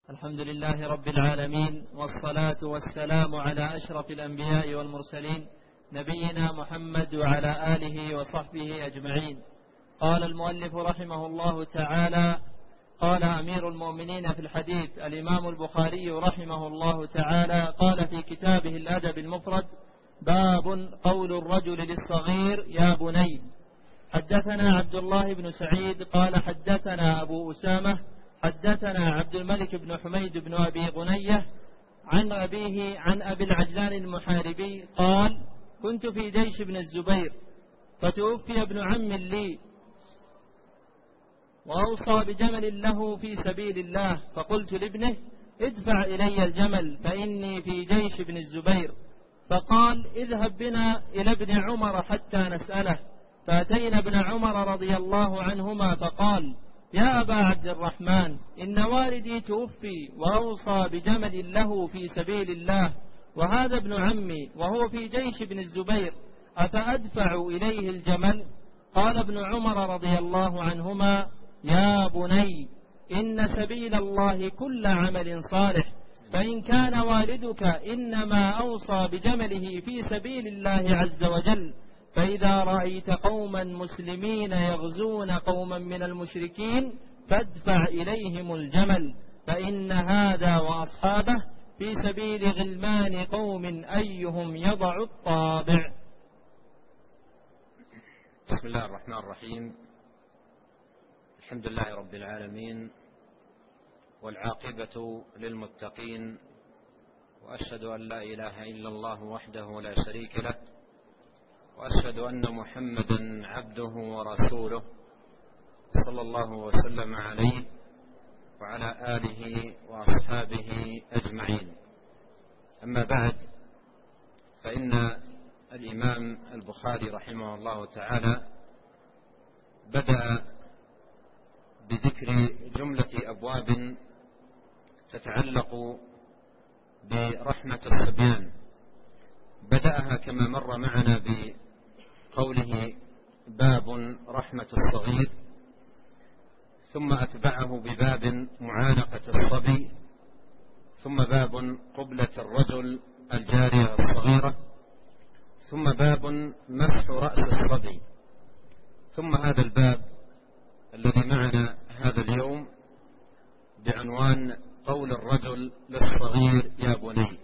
الحمد لله رب العالمين، والصلاة والسلام على أشرف الأنبياء والمرسلين نبينا محمد وعلى آله وصحبه أجمعين. قال المؤلف رحمه الله تعالى: قال أمير المؤمنين في الحديث الإمام البخاري رحمه الله تعالى قال في كتابه الأدب المفرد: باب قول الرجل للصغير يا بني. حدثنا عبد الله بن سعيد قال حدثنا أبو أسامة حدثنا عبد الملك بن حميد بن أبي غنية عن أبيه عن أبي العجلان المحاربي قال: كنت في جيش ابن الزبير فتوفي ابن عم لي وأوصى بجمل له في سبيل الله، فقلت لابنه: ادفع إلي الجمل فإني في جيش ابن الزبير. فقال: اذهب بنا إلى ابن عمر حتى نسأله. فأتينا ابن عمر رضي الله عنهما فقال: يا أبا عبد الرحمن، إن والدي توفي وأوصى بجمل له في سبيل الله، وهذا ابن عمي وهو في جيش ابن الزبير، أفأدفع إليه الجمل؟ قال ابن عمر رضي الله عنهما: يا بني، إن سبيل الله كل عمل صالح، فإن كان والدك إنما أوصى بجمله في سبيل الله عز وجل، فإذا رأيت قوما مسلمين يغزون قوما من المشركين فادفع إليهم الجمل، فإن هذا وأصحابه في سبيل غلمان قوم أيهم يضع الطابع. بسم الله الرحمن الرحيم. الحمد لله رب العالمين، والعاقبة للمتقين، وأشهد أن لا إله إلا الله وحده لا شريك له، وأشهد أن محمدا عبده ورسوله صلى الله وسلم عليه وعلى آله وأصحابه أجمعين. أما بعد، فإن الإمام البخاري رحمه الله تعالى بدأ بذكر جملة أبواب تتعلق برحمة الصبيان. بدأها كما مر معنا بقوله: باب رحمة الصغير، ثم أتبعه بباب معانقة الصبي، ثم باب قبلة الرجل الجارية الصغيرة، ثم باب مسح رأس الصبي، ثم هذا الباب الذي معنا هذا اليوم بعنوان قول الرجل للصغير يا بني.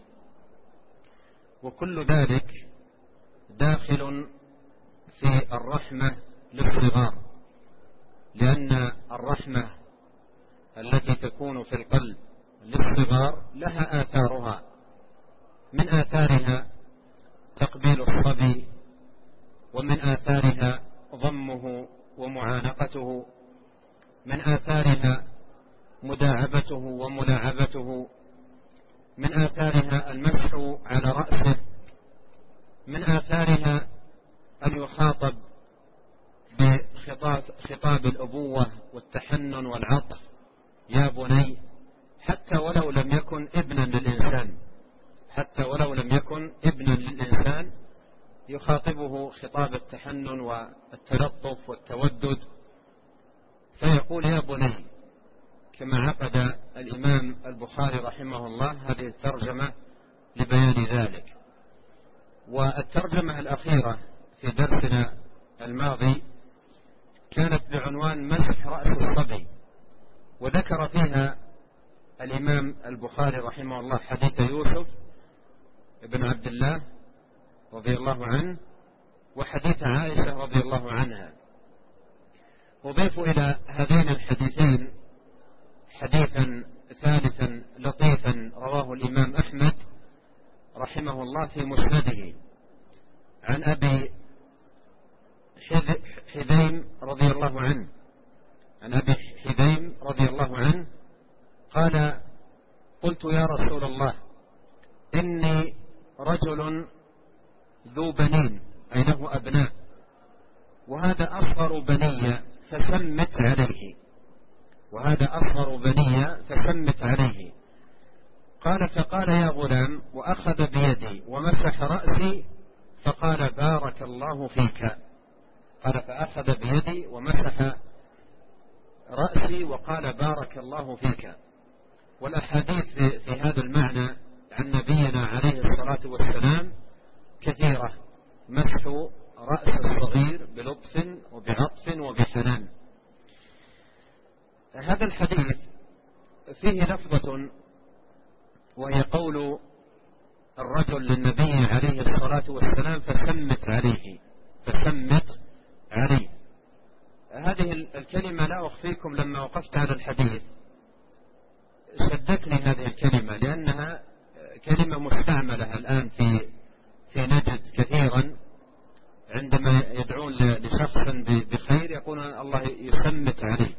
وكل ذلك داخل في الرحمة للصغار، لأن الرحمة التي تكون في القلب للصغار لها آثارها. من آثارها تقبيل الصبي، ومن آثارها ضمه ومعانقته، من آثارها مداعبته وملاعبته، من آثارها المسح على رأسه، من آثارها أن يخاطب بخطاب الأبوة والتحنن والعطف يا بني، حتى ولو لم يكن ابنا للإنسان، حتى ولو لم يكن ابنا للإنسان يخاطبه خطاب التحنن والتلطف والتودد، فيقول يا بني، كما عقد الإمام البخاري رحمه الله هذه الترجمة لبيان ذلك. والترجمة الأخيرة في درسنا الماضي كانت بعنوان مسح رأس الصبي، وذكر فيها الإمام البخاري رحمه الله حديث يوسف بن عبد الله رضي الله عنه، وحديث عائشة رضي الله عنها. أضيف إلى هذين الحديثين حديثا ثالثا لطيفا رواه الإمام أحمد رحمه الله في مسنده عن أبي حذيم رضي الله عنه، عن أبي حذيم رضي الله عنه قال: قلت يا رسول الله، إني رجل ذو بنين، أي له أبناء، وهذا أصغر بني فسمت عليه، وهذا أصغر بني فسمت عليه. قال: فقال يا غلام، وأخذ بيدي ومسح رأسي، فقال: بارك الله فيك. قال: فأخذ بيدي ومسح رأسي وقال: بارك الله فيك. والأحاديث في هذا المعنى عن نبينا عليه الصلاة والسلام كثيرة. مسح رأس الصغير بلطف وبعطف وبحنان. هذا الحديث فيه لفظة وهي قول الرجل للنبي عليه الصلاة والسلام فسمت عليه. هذه الكلمة لا أخفيكم لما وقفت على الحديث شدتني هذه الكلمة، لأنها كلمة مستعملة الآن في نجد كثيرا، عندما يدعون لشخص بخير يقولون الله يسمت عليه،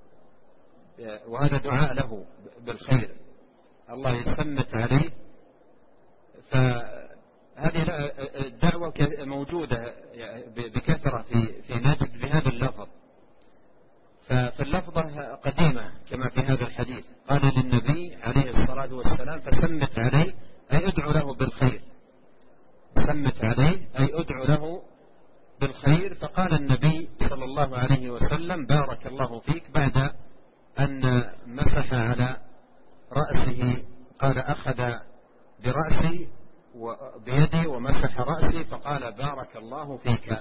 وهذا دعاء له بالخير، الله يسمت عليه. فهذه الدعوة موجودة بكثرة في نجد بهذا اللفظ. فاللفظة قديمة كما في هذا الحديث، قال للنبي عليه الصلاة والسلام فسمت عليه أي ادعو له بالخير، سمت عليه أي ادعو له بالخير. فقال النبي صلى الله عليه وسلم بارك الله فيك بعد أن مسح على رأسه، قال أخذ برأسي وبيدي ومسح رأسي فقال بارك الله فيك.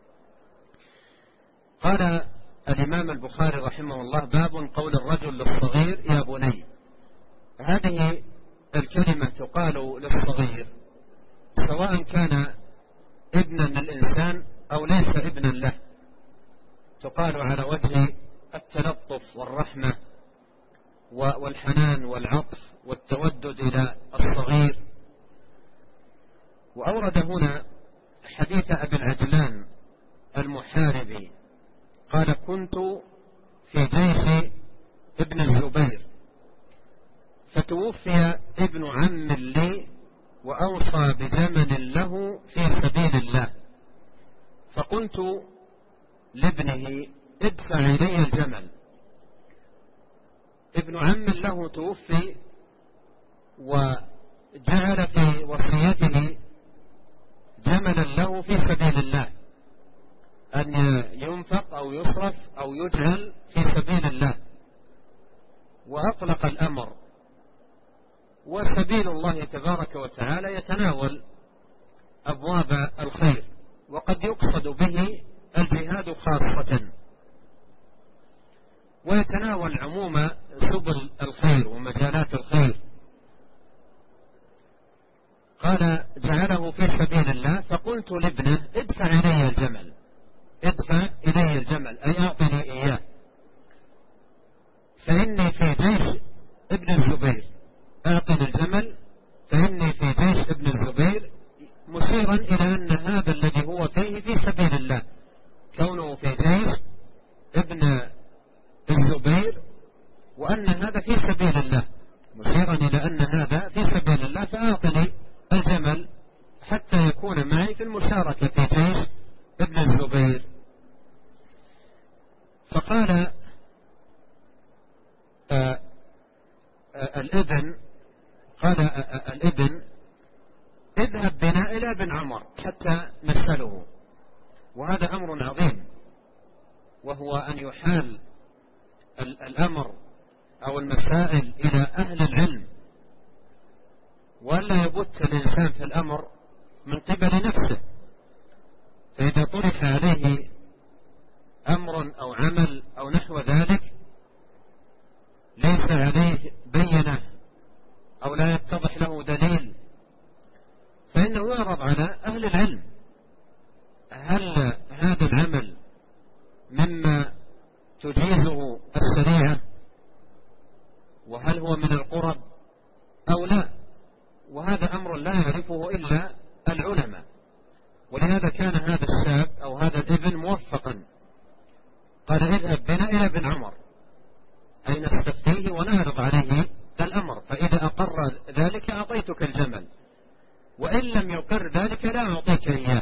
قال الإمام البخاري رحمه الله باب قول الرجل للصغير يا بني. هذه الكلمة تقال للصغير سواء كان ابنا للإنسان أو ليس ابنا له، تقال على وجه التلطف والرحمة والحنان والعطف والتودد إلى الصغير. وأورد هنا حديث أبي العجلان المحاربي قال كنت في جيش ابن الزبير فتوفي ابن عم لي وأوصى بجمل له في سبيل الله، فقلت لابنه ادفع إلي الجمل. ابن عم له توفي وجعل في وصيته جملا له في سبيل الله، أن ينفق أو يصرف أو يجعل في سبيل الله، وأطلق الأمر. وسبيل الله تبارك وتعالى يتناول أبواب الخير، وقد يقصد به الجهاد خاصة، ويتناول عموم سبل الخير ومجالات الخير. قال جعله في سبيل الله، فقلت لابنه ادفع إلي الجمل، ادفع إلي الجمل أي أعطني إياه، فإني في جيش ابن الزبير، أعطني الجمل فإني في جيش ابن الزبير، مشيرا إلى أن هذا الذي هو فيه في سبيل الله، كونه في جيش ابن الزبير وأن هذا في سبيل الله، مشيرا إلى أن هذا في سبيل الله، فأعطني الجمل حتى يكون معي في المشاركة في جيش ابن الزبير. فقال الابن اذهب بنا إلى ابن عمر حتى نسأله. وهذا أمر عظيم، وهو أن يحال الأمر أو المسائل إلى أهل العلم، ولا يبت الإنسان في الأمر من قبل نفسه. فإذا طرح عليه أمر أو عمل أو نحو ذلك ليس عليه بينة أو لا يتضح له دليل، فإنه يعرض على أهل العلم، هل هذا العمل مما تجيزه الشريعة، وهل هو من القرب أو لا؟ وهذا أمر لا يعرفه إلا العلماء. ولهذا كان هذا الشاب أو هذا الابن موفقا، قال اذهب بنا إلى ابن عمر أي نستفتيه ونعرض عليه الأمر، فإذا أقر ذلك أعطيتك الجمل، وإن لم يقر ذلك لا أعطيك إياه.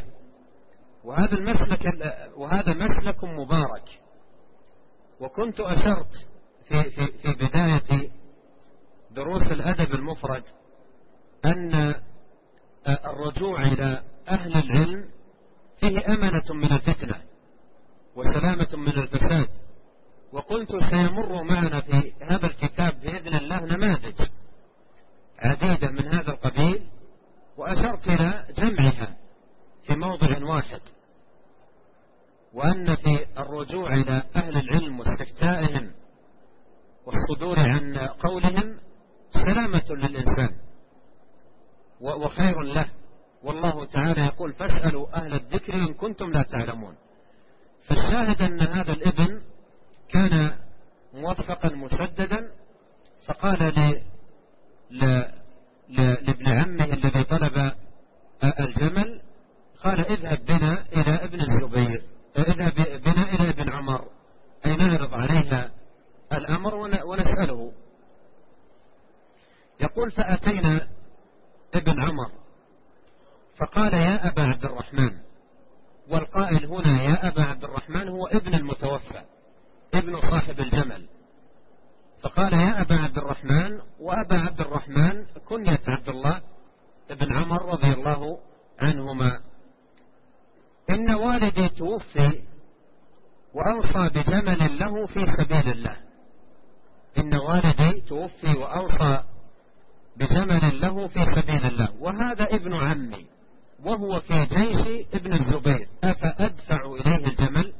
وهذا مسلك مبارك. وكنت أشرت في بداية دروس الأدب المفرد أن الرجوع إلى أهل العلم فيه أمنة من الفتنة وسلامة من الفساد. وقلت سيمر معنا في هذا الكتاب بإذن الله نماذج عديدة من هذا القبيل، وأشرت إلى جمعها في موضع واحد، وأن في الرجوع إلى أهل العلم واستفتائهم والصدور عن قولهم سلامة للإنسان وخير له، والله تعالى يقول فاسألوا أهل الذكر إن كنتم لا تعلمون. فالشاهد أن هذا الابن كان موفقا مسددا، فقال لابن عمه الذي طلب الجمل، قال اذهب بنا إلى ابن الزبير، اذهب بنا إلى ابن عمر، أي نعرض عليها الأمر ونسأله. يقول فأتينا ابن عمر فقال يا أبا عبد الرحمن، والقائل هنا يا أبا عبد الرحمن هو ابن المتوفى، ابن صاحب الجمل، فقال يا أبا عبد الرحمن، وأبا عبد الرحمن كنية عبد الله ابن عمر رضي الله عنهما، إن والدي توفي وأوصى بجمل له في سبيل الله. إن والدي توفي وأوصى بجمل له في سبيل الله، وهذا ابن عمي وهو في جيش ابن الزبير، أفأدفع إليه الجمل؟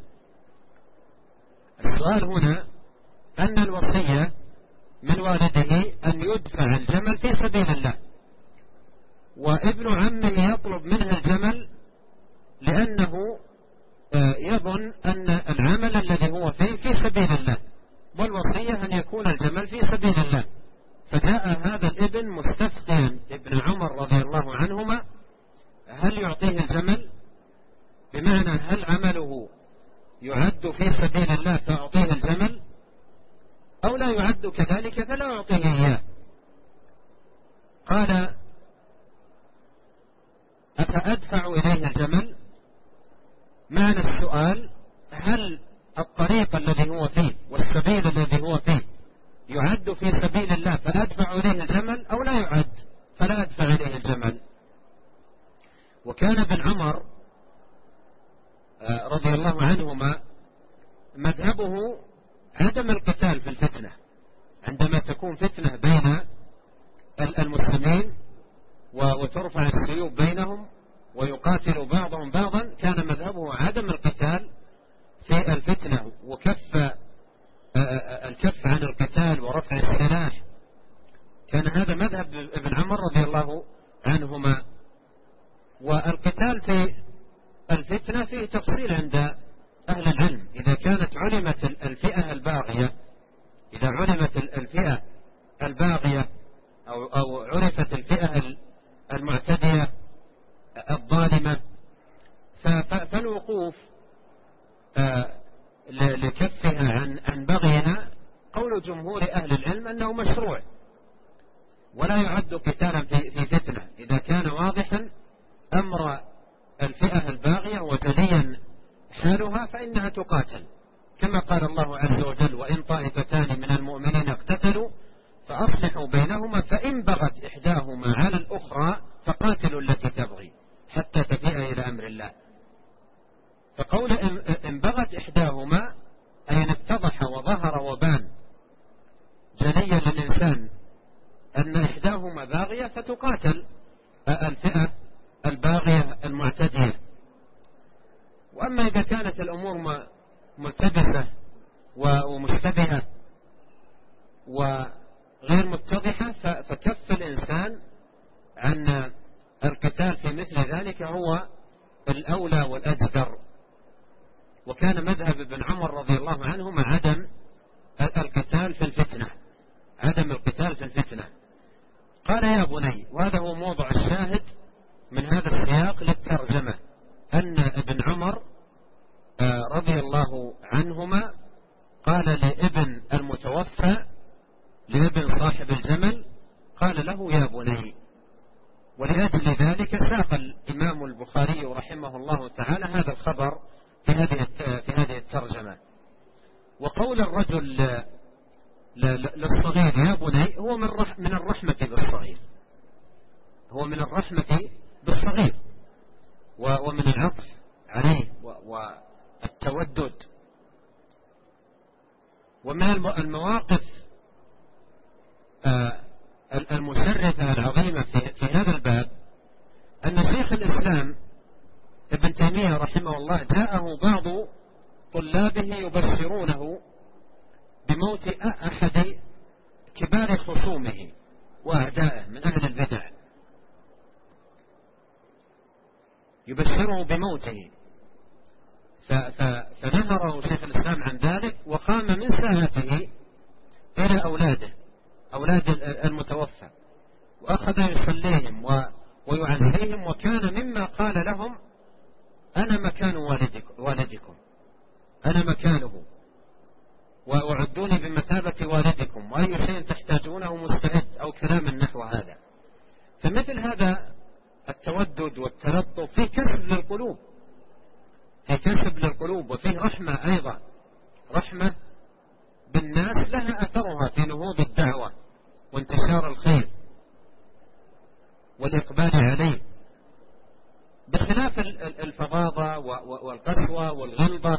السؤال هنا أن الوصية من والده أن يدفع الجمل في سبيل الله، وابن عمه يطلب منه الجمل لأنه يظن أن العمل الذي هو فيه في سبيل الله، والوصية أن يكون الجمل في سبيل الله. فجاء هذا الابن مستفتيا ابن عمر رضي الله عنهما هل يعطيه الجمل، بمعنى هل عمله يعد في سبيل الله فأعطيه الجمل، أو لا يعد كذلك فلا أعطيه إياه. قال أفأدفع إليه الجمل؟ معنى السؤال هل الطريق الذي هو فيه والسبيل الذي هو فيه يعد في سبيل الله فأدفع إليه الجمل، أو لا يعد فلا أدفع إليه الجمل. وكان ابن عمر رضي الله عنهما مذهبه عدم القتال في الفتنة، عندما تكون فتنة بين المسلمين وترفع السيوف بينهم ويقاتل بعضهم بعضا، كان مذهبه عدم القتال في الفتنة وكف الكف عن القتال ورفع السلاح. كان هذا مذهب ابن عمر رضي الله عنهما. والقتال في الفتنة فيه تفصيل عند أهل العلم، إذا كانت علمت الفئة الباغية، إذا علمت الفئة الباغية أو عرفت الفئة المعتدية الظالمة، فالوقوف لكفها عن بغيها قول جمهور أهل العلم أنه مشروع، ولا يعد قتالا في فتنة إذا كان واضحا أمر الفئة الباغية وجليا حالها فإنها تقاتل، كما قال الله عز وجل وإن طائفتان من المؤمنين اقتتلوا فأصلحوا بينهما فإن بغت إحداهما على الأخرى فقاتلوا التي تبغي حتى تفيء إلى أمر الله. فقول إن بغت إحداهما أي ان اتضح وظهر وبان جليا للإنسان أن إحداهما باغية فتقاتل الفئة الباغية المعتدية. وأما إذا كانت الأمور ملتبسة ومشتبهة وغير متضحة فكف الإنسان عن القتال في مثل ذلك هو الأولى والأجدر. وكان مذهب ابن عمر رضي الله عنهما عدم القتال في الفتنة، عدم القتال في الفتنة. قال يا بني، وهذا هو موضع الشاهد من هذا السياق للترجمة، أن ابن عمر رضي الله عنهما قال لابن المتوفى لابن صاحب الجمل قال له يا بني. ولأجل ذلك ساق الإمام البخاري رحمه الله تعالى هذا الخبر في هذه الترجمة. وقول الرجل للصغير يا بني هو من الرحمة بالصغير، هو من الرحمة بالصغير ومن العطف عليه والتودد. ومن المواقف المشرفة العظيمة رحمه الله جاءه بعض طلابه يبشرونه بموت أحد كبار خصومه وأعدائه من أهل البدع، يبشره بموته، فنهره شيخ الإسلام عن ذلك، وقام من ساعته إلى أولاد المتوفى، وأخذ يصليهم ويعزيهم، وكان مما قال لهم: أنا مكان والدكم، أنا مكانه، وأعدوني بمثابة والدكم، وأي شيء تحتاجونه مستعد، أو كلام نحو هذا. فمثل هذا التودد والتلطف فيه كسب للقلوب، وفيه رحمة أيضا، رحمة بالناس لها أثرها في نهوض الدعوة وانتشار الخير والإقبال عليه، بخلاف الفظاظة والقسوة والغلظة.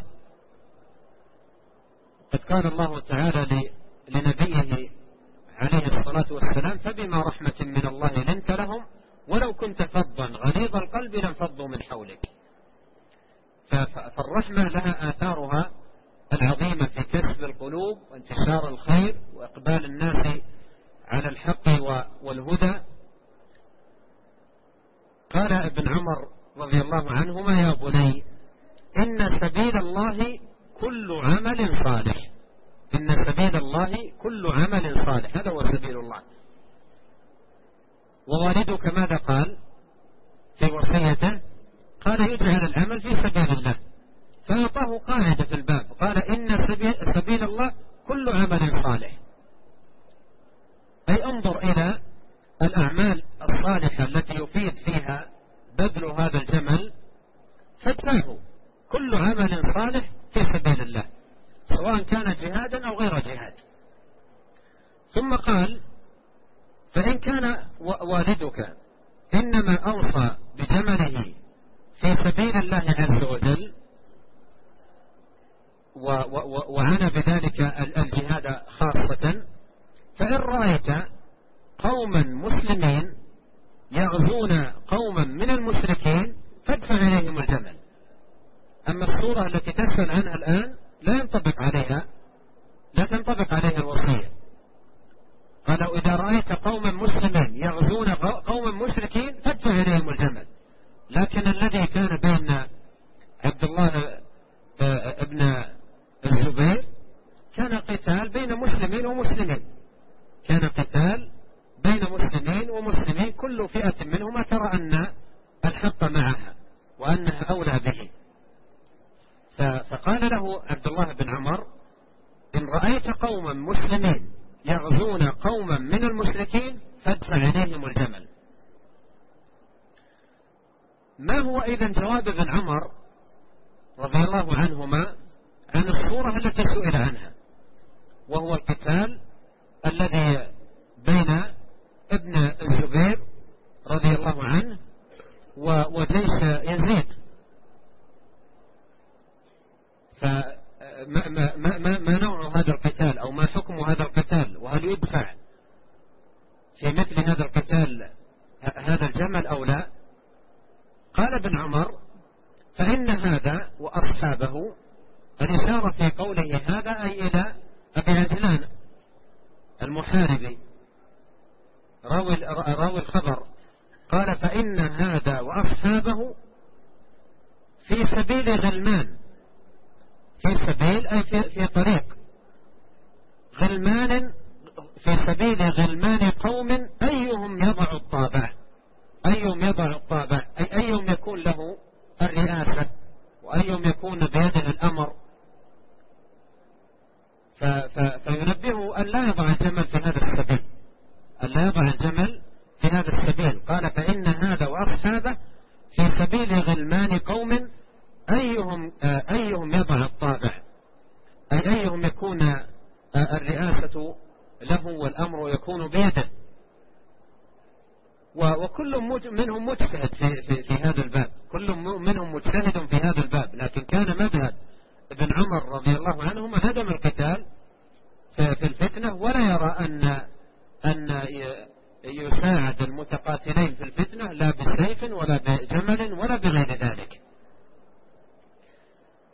قد قال الله تعالى لنبيه عليه الصلاة والسلام: فبما رحمة من الله لنت لهم ولو كنت فظا غليظ القلب لانفضوا من حولك. فالرحمة لها آثارها العظيمة في كسب القلوب وانتشار الخير وإقبال الناس على الحق والهدى. قال ابن عمر رضي الله عنهما: يا بني إن سبيل الله كل عمل صالح، إن سبيل الله كل عمل صالح، هذا هو سبيل الله. ووالدك ماذا قال في وصيته؟ قال: يجعل العمل في سبيل الله. فأعطاه قاعدة في الباب، قال: إن سبيل الله كل عمل صالح، أي انظر إلى الأعمال الصالحة التي يفيد فيها بذل هذا الجمل فادفعه، كل عمل صالح في سبيل الله، سواء كان جهادا أو غير جهاد. ثم قال: فإن كان والدك إنما أوصى بجمله في سبيل الله عز وجل وعنى بذلك الجهاد خاصة، فإن رأيت قوما مسلمين يغزون قوما من المشركين فادفع إليهم الجمل. أما الصورة التي تسأل عنها الآن لا تنطبق عليها الوصية. قالوا: إذا رأيت قوما مسلمين يغزون قوما مشركين فادفع إليهم الجمل. لكن الذي كان بين عبد الله ابن الزبير كان قتال بين مسلمين ومسلمين، كان قتال بين مسلمين ومسلمين، كل فئة منهما ترى أن الحق معها وأنها أولى به. فقال له عبد الله بن عمر: إن رأيت قوما مسلمين يغزون قوما من المشركين فادفع إليهم الجمل. ما هو إذن جواب ابن عمر رضي الله عنهما عن الصورة التي سئل عنها، وهو القتال الذي بين ابن الزبير رضي الله عنه وجيش يزيد؟ فما نوع هذا القتال، أو ما حكم هذا القتال، وهل يدفع في مثل هذا القتال هذا الجمل أو لا؟ قال ابن عمر: فإن هذا وأصحابه، الإشارة في قوله هذا أي إلى أبي عجلان المحاربي راوي الخبر، قال: فإن هذا وأصحابه في سبيل غلمان، في سبيل أي في طريق غلمان، في سبيل غلمان قوم أيهم يضع الطابع، أي أيهم يكون له الرئاسة، وأيهم يكون بيده الأمر. فينبهه أن لا يضع الجمل في هذا السبيل، قال: فإن هذا وأصحابه في سبيل غلمان قوم أيهم يضع الطابع، أي أيهم يكون الرئاسة له والأمر يكون بيده. وكل منهم مجتهد في هذا الباب، كل منهم مجتهد في هذا الباب، لكن كان مذهب ابن عمر رضي الله عنهما هدم القتال في الفتنة، ولا يرى أن يساعد المتقاتلين في الفتنة لا بسيف ولا بجمل ولا بغير ذلك.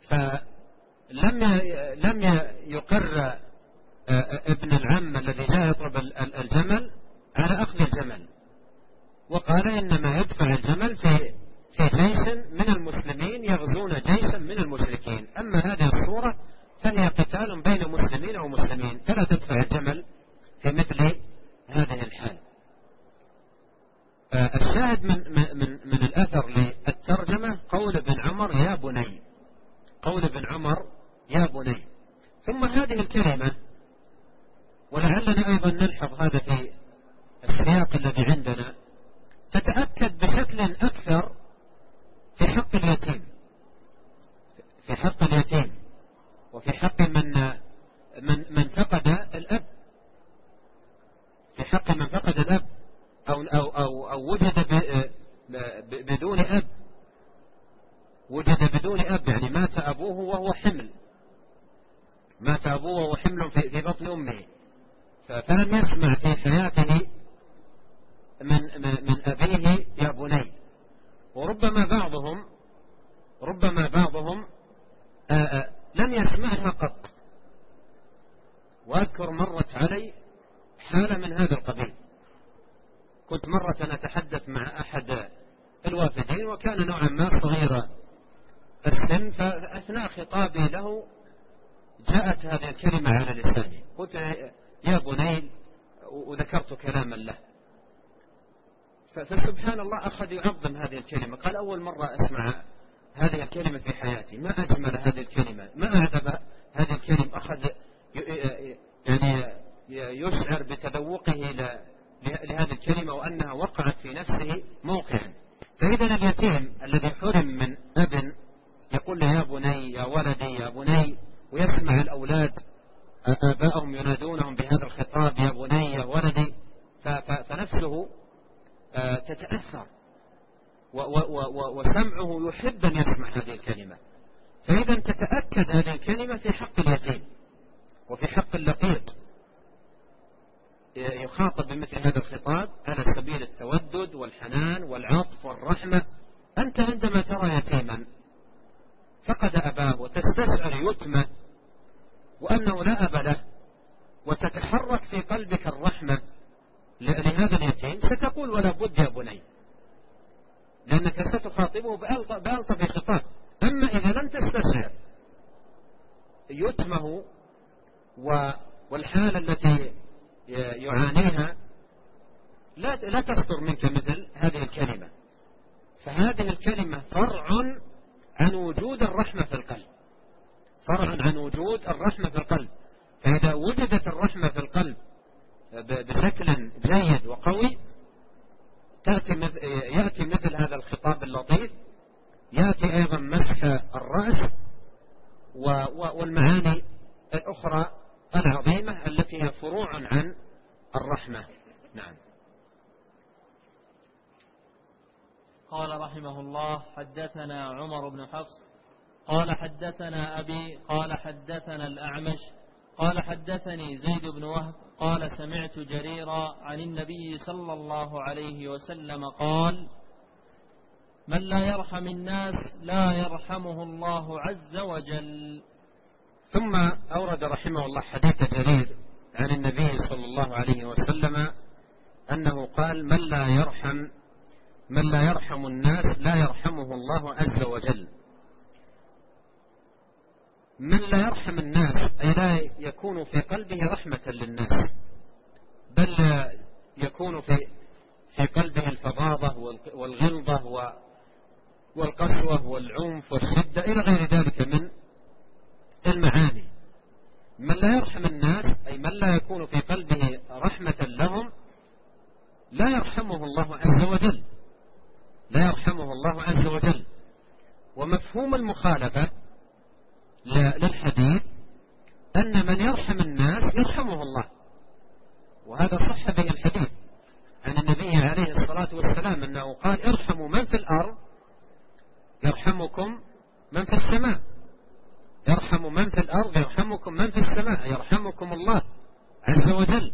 فلم يقر ابن العم الذي جاء يطلب الجمل على أخذ الجمل، وقال إنما يدفع الجمل في جيش من المسلمين يغزون جيشا من المشركين، أما هذه الصورة فهي قتال بين مسلمين ومسلمين، فلا تدفع الجمل في مثل هذه الحال. الشاهد من الأثر للترجمة قول ابن عمر يا بني، قول ابن عمر يا بني. ثم هذه الكلمة، ولعلنا أيضا نلحظ هذا في السياق الذي عندنا، تتأكد بشكل أكثر في حق اليتيم، في حق اليتيم وفي حق من فقد الأب، في حق من فقد الأب أو وجد بدون أب، وجد بدون أب، يعني مات أبوه وهو حمل، مات أبوه وهو حمل في بطن أمه، فلم يسمع في حياته من أبيه يا بني. وربما بعضهم لم يسمعها قط. وأذكر مرت علي حالة من هذا القبيل، كنت مرة أتحدث مع أحد الوافدين وكان نوعا ما صغير السن، فأثناء خطابي له جاءت هذه الكلمة على لساني، قلت يا بني وذكرت كلاما له، فسبحان الله أخذ يعظم هذه الكلمة، قال أول مرة أسمع هذه الكلمة في حياتي، ما أجمل هذه الكلمة، ما أعذب هذه الكلمة، أخذ يعني يشعر بتذوقه لهذه الكلمة وأنها وقعت في نفسه موقعا. فإذا اليتيم الذي حرم من أب يقول له يا بني يا ولدي يا بني، ويسمع الأولاد آبائهم ينادونهم بهذا الخطاب يا بني يا ولدي، فنفسه تتأثر وسمعه يحب أن يسمع هذه الكلمة. فإذا تتأكد هذه الكلمة في حق اليتيم وفي حق اللقيط، يخاطب بمثل هذا الخطاب على سبيل التودد والحنان والعطف والرحمة. أنت عندما ترى يتيما فقد أباه وتستشعر يتمه وأنه لا أب له، وتتحرك في قلبك الرحمة لهذا اليتيم، ستقول ولا بد يا بني، لأنك ستخاطبه بألطف خطاب. أما إذا لم تستشعر يتمه والحالة التي يعانيها لا تصدر منك مثل هذه الكلمة. فهذه الكلمة فرع عن وجود الرحمة في القلب، فرع عن وجود الرحمة في القلب. فإذا وجدت الرحمة في القلب بشكل جيد وقوي يأتي مثل هذا الخطاب اللطيف، يأتي أيضا مسح الرأس والمعاني الأخرى العظيمة التي هي فروع عن الرحمة. نعم. قال رحمه الله حدثنا عمر بن حفص قال حدثنا أبي قال حدثنا الأعمش قال حدثني زيد بن وهب قال سمعت جريرا عن النبي صلى الله عليه وسلم قال من لا يرحم الناس لا يرحمه الله عز وجل. ثم أورد رحمه الله حديث جرير عن النبي صلى الله عليه وسلم أنه قال من لا يرحم الناس لا يرحمه الله عز وجل. من لا يرحم الناس أي لا يكون في قلبه رحمة للناس، بل يكون في قلبه الفظاظة والغلظة والقسوة والعنف والشدة إلى غير ذلك من المعاني. من لا يرحم الناس أي من لا يكون في قلبه رحمة لهم لا يرحمه الله عز وجل، لا يرحمه الله عز وجل. ومفهوم المخالفة للحديث أن من يرحم الناس يرحمه الله، وهذا صح به الحديث عن النبي عليه الصلاة والسلام أنه قال ارحموا من في الأرض يرحمكم من في السماء، يرحموا من في الأرض يرحمكم من في السماء، يرحمكم الله عز وجل.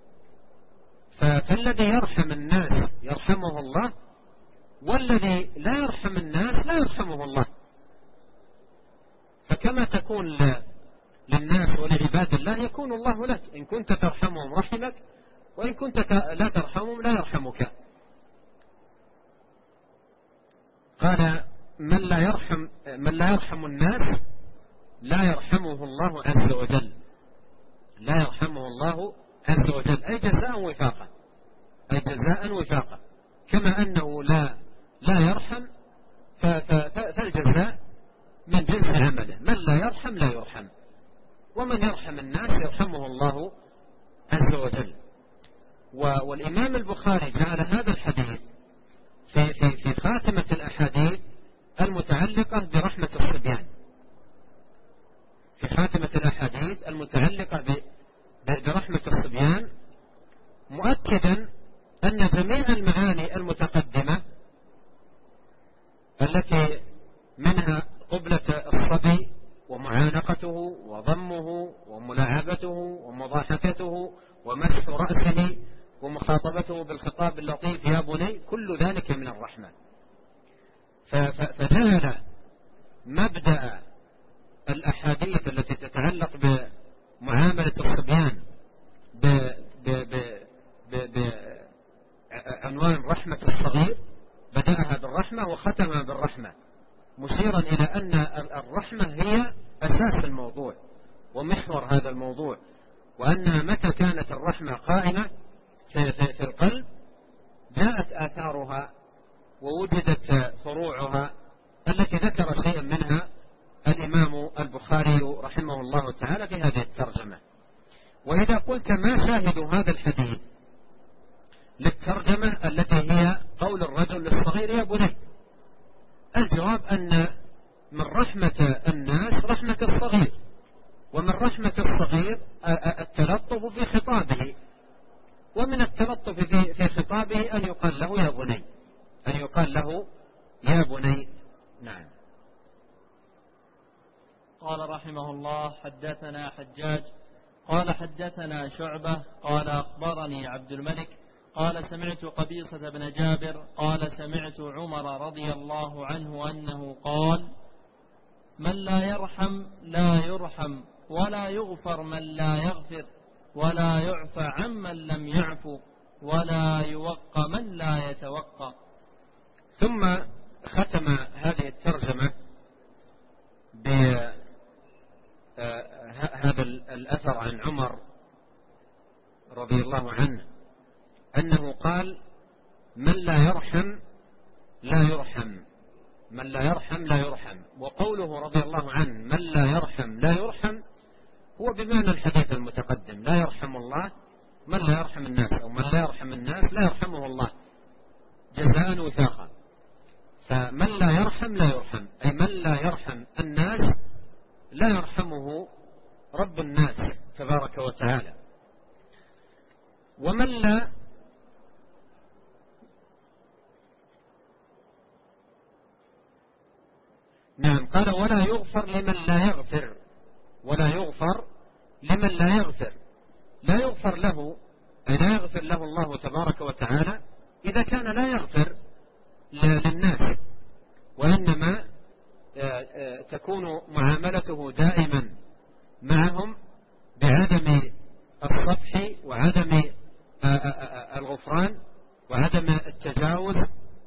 فالذي يرحم الناس يرحمه الله، والذي لا يرحم الناس لا يرحمه الله. فكما تكون للناس ولعباد الله يكون الله لك، إن كنت ترحمهم رحمك، وإن كنت لا ترحمهم لا يرحمك. قال من لا يرحم الناس لا يرحمه الله عز وجل، لا يرحمه الله عز وجل، أي جزاء وفاقا، أي جزاء وفاقا. كما أنه لا يرحم فالجزاء من جنس عمله، من لا يرحم لا يرحم، ومن يرحم الناس يرحمه الله عز وجل. والإمام البخاري جعل هذا الحديث في خاتمة الأحاديث المتعلقة برحمة الصبيان، في خاتمة الأحاديث المتعلقة برحمة الصبيان، مؤكدا أن جميع المعاني المتقدمة التي منها قبلة الصبي ومعانقته وضمه وملاعبته ومضاحكته ومسح رأسه ومخاطبته بالخطاب اللطيف يا بني، كل ذلك من الرحمة. فجعل مبدأ الأحاديث التي تتعلق بمعاملة الصبيان بعنوان رحمة الصغير، بدأها بالرحمة وختمها بالرحمة، مشيرا إلى أن الرحمة هي أساس الموضوع ومحور هذا الموضوع، وأنها متى كانت الرحمة قائمة في القلب جاءت آثارها ووجدت فروعها التي ذكر شيئا منها الإمام البخاري رحمه الله تعالى في هذه الترجمة. وإذا قلت ما شاهد هذا الحديث للترجمة التي هي قول الرجل للصغير يا بني، الجواب أن من رحمة الناس رحمة الصغير، ومن رحمة الصغير التلطف في خطابه، ومن التلطف في خطابه أن يقال له يا بني، أن يقال له يا بني. نعم. قال رحمه الله حدثنا حجاج قال حدثنا شعبة قال أخبرني عبد الملك قال سمعت قبيصة بن جابر قال سمعت عمر رضي الله عنه أنه قال من لا يرحم لا يرحم، ولا يغفر من لا يغفر، ولا يعفى عمن لم يعفو، ولا يوقى من لا يتوقى. ثم ختم هذه الترجمة بهذا الأثر عن عمر رضي الله عنه أنه قال من لا يرحم لا يرحم، من لا يرحم لا يرحم. وقوله رضي الله عنه من لا يرحم لا يرحم هو بمعنى الحديث المتقدم، لا يرحم الله من لا يرحم الناس، أو من لا يرحم الناس لا يرحمه الله جزاء وفاقا. فمن لا يرحم لا يرحم، أي من لا يرحم الناس لا يرحمه رب الناس تبارك وتعالى. ومن لا نعم قال ولا يغفر لمن لا يغفر، ولا يغفر لمن لا يغفر، لا يغفر له أي لا يغفر له الله تبارك وتعالى إذا كان لا يغفر للناس، وإنما تكون معاملته دائما معهم بعدم الصفح وعدم الغفران وعدم التجاوز.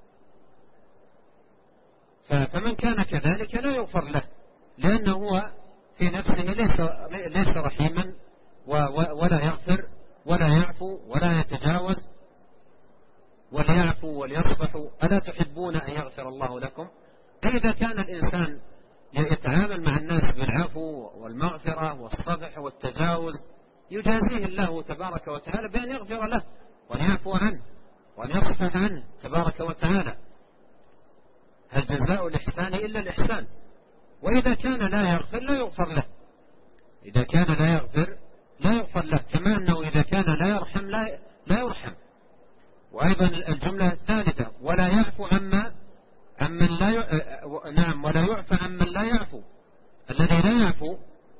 فمن كان كذلك لا يغفر له، لأنه هو في نفسه ليس رحيما ولا يغفر ولا يعفو ولا يتجاوز. وليعفوا وليصفحوا ألا تحبون أن يغفر الله لكم؟ إذا كان الإنسان يتعامل مع الناس بالعفو والمغفرة والصفح والتجاوز يجازيه الله تبارك وتعالى بأن يغفر له وأن يعفو عنه وأن يصفح عنه تبارك وتعالى. هل جزاء الإحسان إلا الإحسان؟ وإذا كان لا يغفر لا يغفر له، إذا كان لا يغفر لا يغفر له، كما أنه إذا كان لا يرحم لا يرحم. وأيضا الجملة الثالثة ولا يعفو عمن لا نعم ولا يعفى عمن لا يعفو، الذي لا يعفو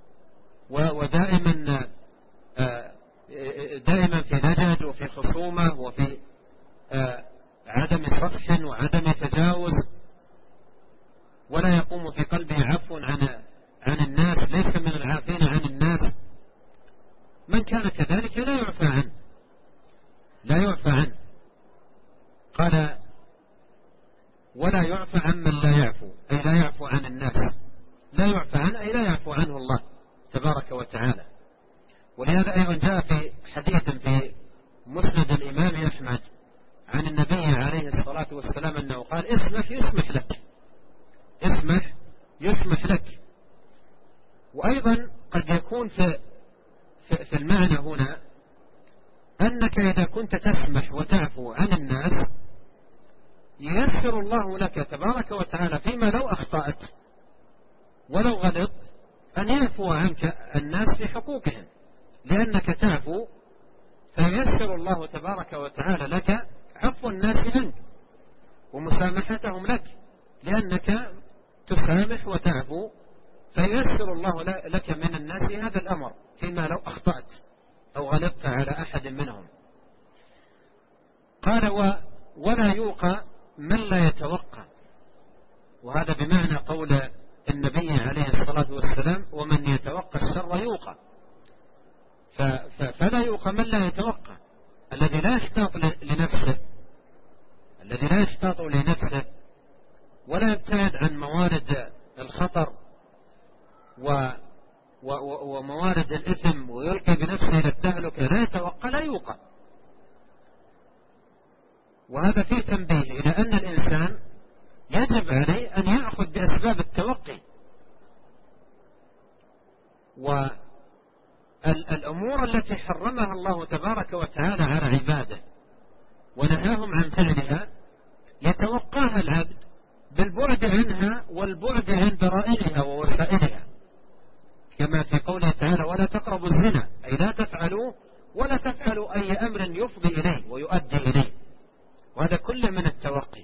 ودائما في لجج وفي خصومة وفي عدم صفح وعدم تجاوز، ولا يقوم في قلبه عفو عن الناس، ليس من العافين عن الناس. من كان كذلك لا يعفى عنه، لا يعفى عنه. قال ولا يعفى عمن لا يعفو، أي لا يعفو عن الناس، لا يعفى عنه أي لا يعفو عنه الله تبارك وتعالى. ولهذا أيضا جاء في حديث في مسند الإمام أحمد عن النبي عليه الصلاة والسلام أنه قال اسمح يسمح لك، اسمح يسمح لك. وأيضا قد يكون في المعنى هنا أنك إذا كنت تسمح وتعفو عن الناس ييسر الله لك تبارك وتعالى فيما لو أخطأت ولو غلطت أن يعفو عنك الناس في حقوقهم، لأنك تعفو فييسر الله تبارك وتعالى لك عفو الناس عنك ومسامحتهم لك، لأنك تسامح وتعفو فييسر الله لك من الناس هذا الأمر فيما لو أخطأت أو غلطت على أحد منهم. قال ولا يوقى من لا يتوقع، وهذا بمعنى قول النبي عليه الصلاة والسلام ومن يتوقع الشر يوقى. فلا يوقى من لا يتوقع، الذي لا يحتاط لنفسه، الذي لا يحتاط لنفسه ولا يبتعد عن موارد الخطر وموارد الإثم ويلقي بنفسه إلى التهلكة، لا يتوقع لا يوقى. وهذا فيه تنبيه إلى أن الإنسان يجب عليه أن يأخذ بأسباب التوقي، والأمور التي حرمها الله تبارك وتعالى على عباده ونهاهم عن فعلها يتوقاها العبد بالبعد عنها والبعد عن ذرائعها ووسائلها، كما في قوله تعالى ولا تقربوا الزنا، أي لا تفعلوا ولا تفعلوا أي أمر يفضي إليه ويؤدي إليه، وهذا كله من التوقي.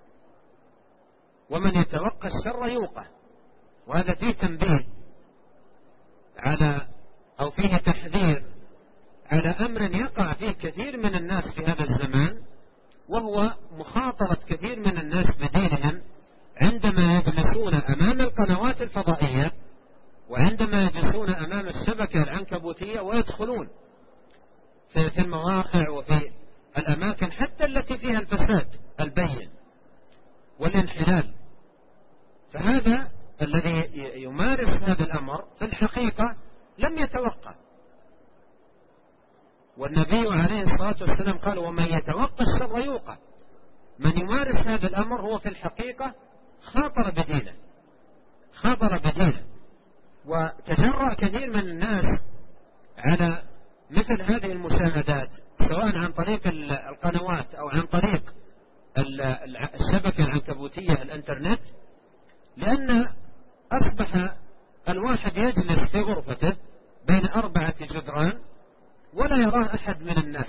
ومن يتوقى الشر يوقى، وهذا فيه تنبيه على أو فيه تحذير على أمر يقع فيه كثير من الناس في هذا الزمان، وهو مخاطرة كثير من الناس بدينهم عندما يجلسون أمام القنوات الفضائية وعندما يجلسون أمام الشبكة العنكبوتية ويدخلون في المواقع وفي الأماكن حتى التي فيها الفساد البين والانحلال. فهذا الذي يمارس هذا الأمر في الحقيقة لم يتوقع، والنبي عليه الصلاة والسلام قال ومن يتوقع الشر يوقع. من يمارس هذا الأمر هو في الحقيقة خاطر بدينه، خاطر بدينه. وتجرأ كثير من الناس على مثل هذه المشاهدات سواء عن طريق القنوات أو عن طريق الشبكة العنكبوتية الانترنت، لأن أصبح الواحد يجلس في غرفته بين 4 جدران ولا يراه أحد من الناس.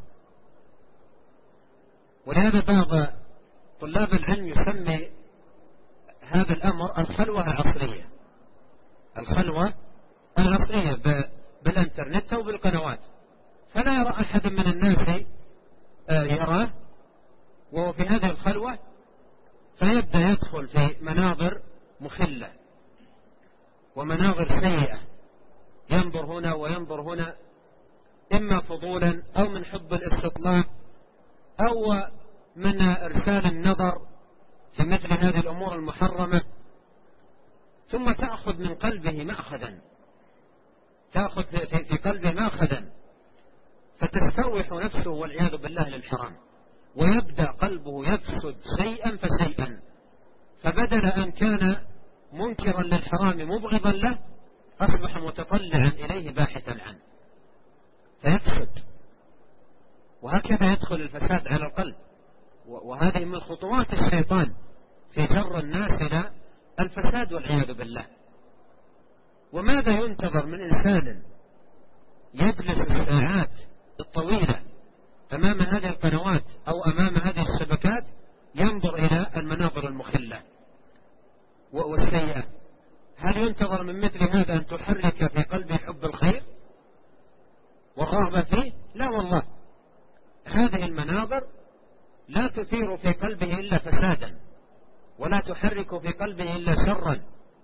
ولهذا بعض طلاب العلم يسمي هذا الأمر الخلوة العصرية، الخلوة العصرية بالانترنت أو بالقنوات، فلا يرى أحد من الناس يراه وهو في هذه الخلوة، فيبدأ يدخل في مناظر مخلة ومناظر سيئة، ينظر هنا وينظر هنا، إما فضولا أو من حب الاستطلاع أو من إرسال النظر في مثل هذه الأمور المحرمة، ثم تأخذ من قلبه مأخذا، تأخذ في قلبه مأخذا، فتستروح نفسه والعياذ بالله للحرام، ويبدأ قلبه يفسد شيئا فشيئا، فبدل أن كان منكرا للحرام مبغضا له أصبح متطلعا إليه باحثا عنه فيفسد. وهكذا يدخل الفساد على القلب، وهذه من خطوات الشيطان في جر الناس إلى الفساد والعياذ بالله. وماذا ينتظر من إنسان يجلس الساعات الطويلة أمام هذه القنوات أو أمام هذه الشبكات ينظر إلى المناظر المخلة والسيئة؟ هل ينتظر من مثل هذا أن تحرك في قلبه حب الخير والرغبة فيه؟ لا والله، هذه المناظر لا تثير في قلبه إلا فسادا، ولا تحرك في قلبه إلا شرا،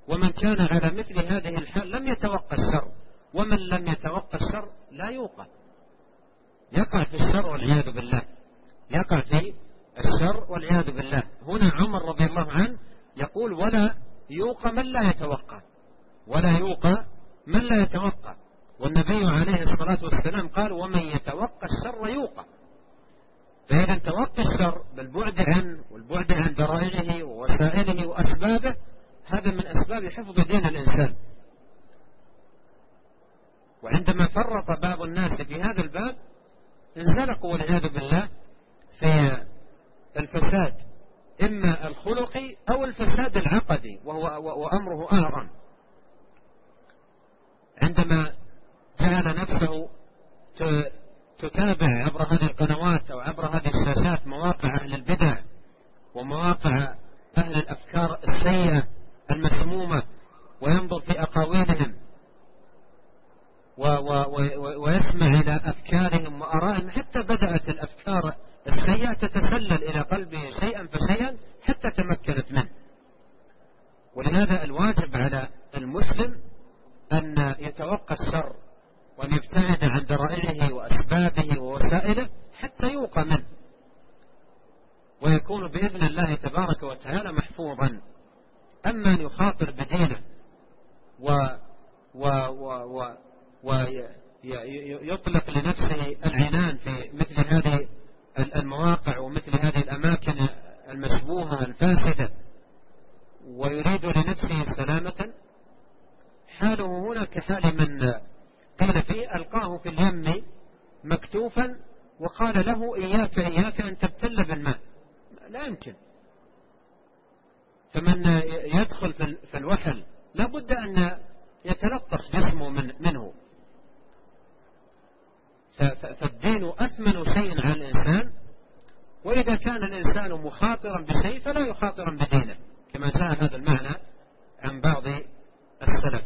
ومن كان على مثل هذه الحال لم يتوقع الشر، ومن لم يتوقع الشر لا يوقع، يقع في الشر والعياذ بالله، يقع في الشر والعياذ بالله. هنا عمر رضي الله عنه يقول ولا يوقع من لا يتوقع، ولا يوقع من لا يتوقع، والنبي عليه الصلاة والسلام قال ومن يتوقع الشر يوقع. فإذا توقع الشر بالبعد عنه والبعد عن ذرائعه ووسائله وأسبابه هذا من أسباب حفظ دين الإنسان. وعندما فرط بعض الناس في هذا الباب انزلقوا والعياذ بالله في الفساد إما الخلقي أو الفساد العقدي وأمره أعظم. عندما جعل نفسه تتابع عبر هذه القنوات أو عبر هذه الشاشات مواقع أهل البدع ومواقع أهل الأفكار السيئة المسمومة، وينظر في أقاويلهم ويسمع إلى أفكارهم وآرائهم، حتى بدأت الأفكار السيئة تتسلل إلى قلبه شيئا فشيئا حتى تمكنت منه. ولهذا الواجب على المسلم أن يتوقع الشر وأن يبتعد عن ذرائعه وأسبابه ووسائله حتى يوقى منه، ويكون بإذن الله تبارك وتعالى محفوظا. أما أن يخاطر بدينه ويطلق لنفسه العنان في مثل هذه المواقع ومثل هذه الأماكن المشبوهة الفاسدة ويريد لنفسه سلامة، حاله هنا كحال من قال فيه ألقاه في اليم مكتوفا وقال له إياك أن تبتل بالماء، لا يمكن. فمن يدخل في الوحل لا بد أن يتلطخ جسمه منه. فالدين أثمن شيء على الإنسان، وإذا كان الإنسان مخاطرا بشيء فلا يخاطرا بدينه، كما جاء هذا المعنى عن بعض السلف.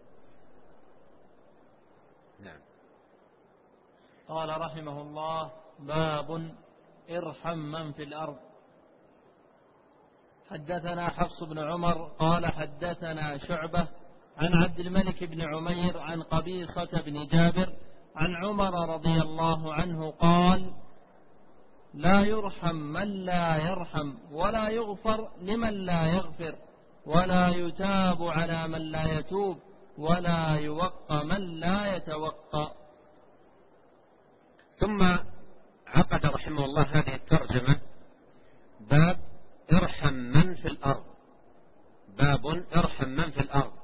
نعم. قال رحمه الله: باب ارحم من في الأرض. حدثنا حفص بن عمر قال حدثنا شعبة عن عبد الملك بن عمير عن قبيصة بن جابر عن عمر رضي الله عنه قال: لا يرحم من لا يرحم، ولا يغفر لمن لا يغفر، ولا يتاب على من لا يتوب، ولا يوقى من لا يتوقى. ثم عقد رحمه الله هذه الترجمة: باب ارحم من في الأرض. باب ارحم من في الأرض،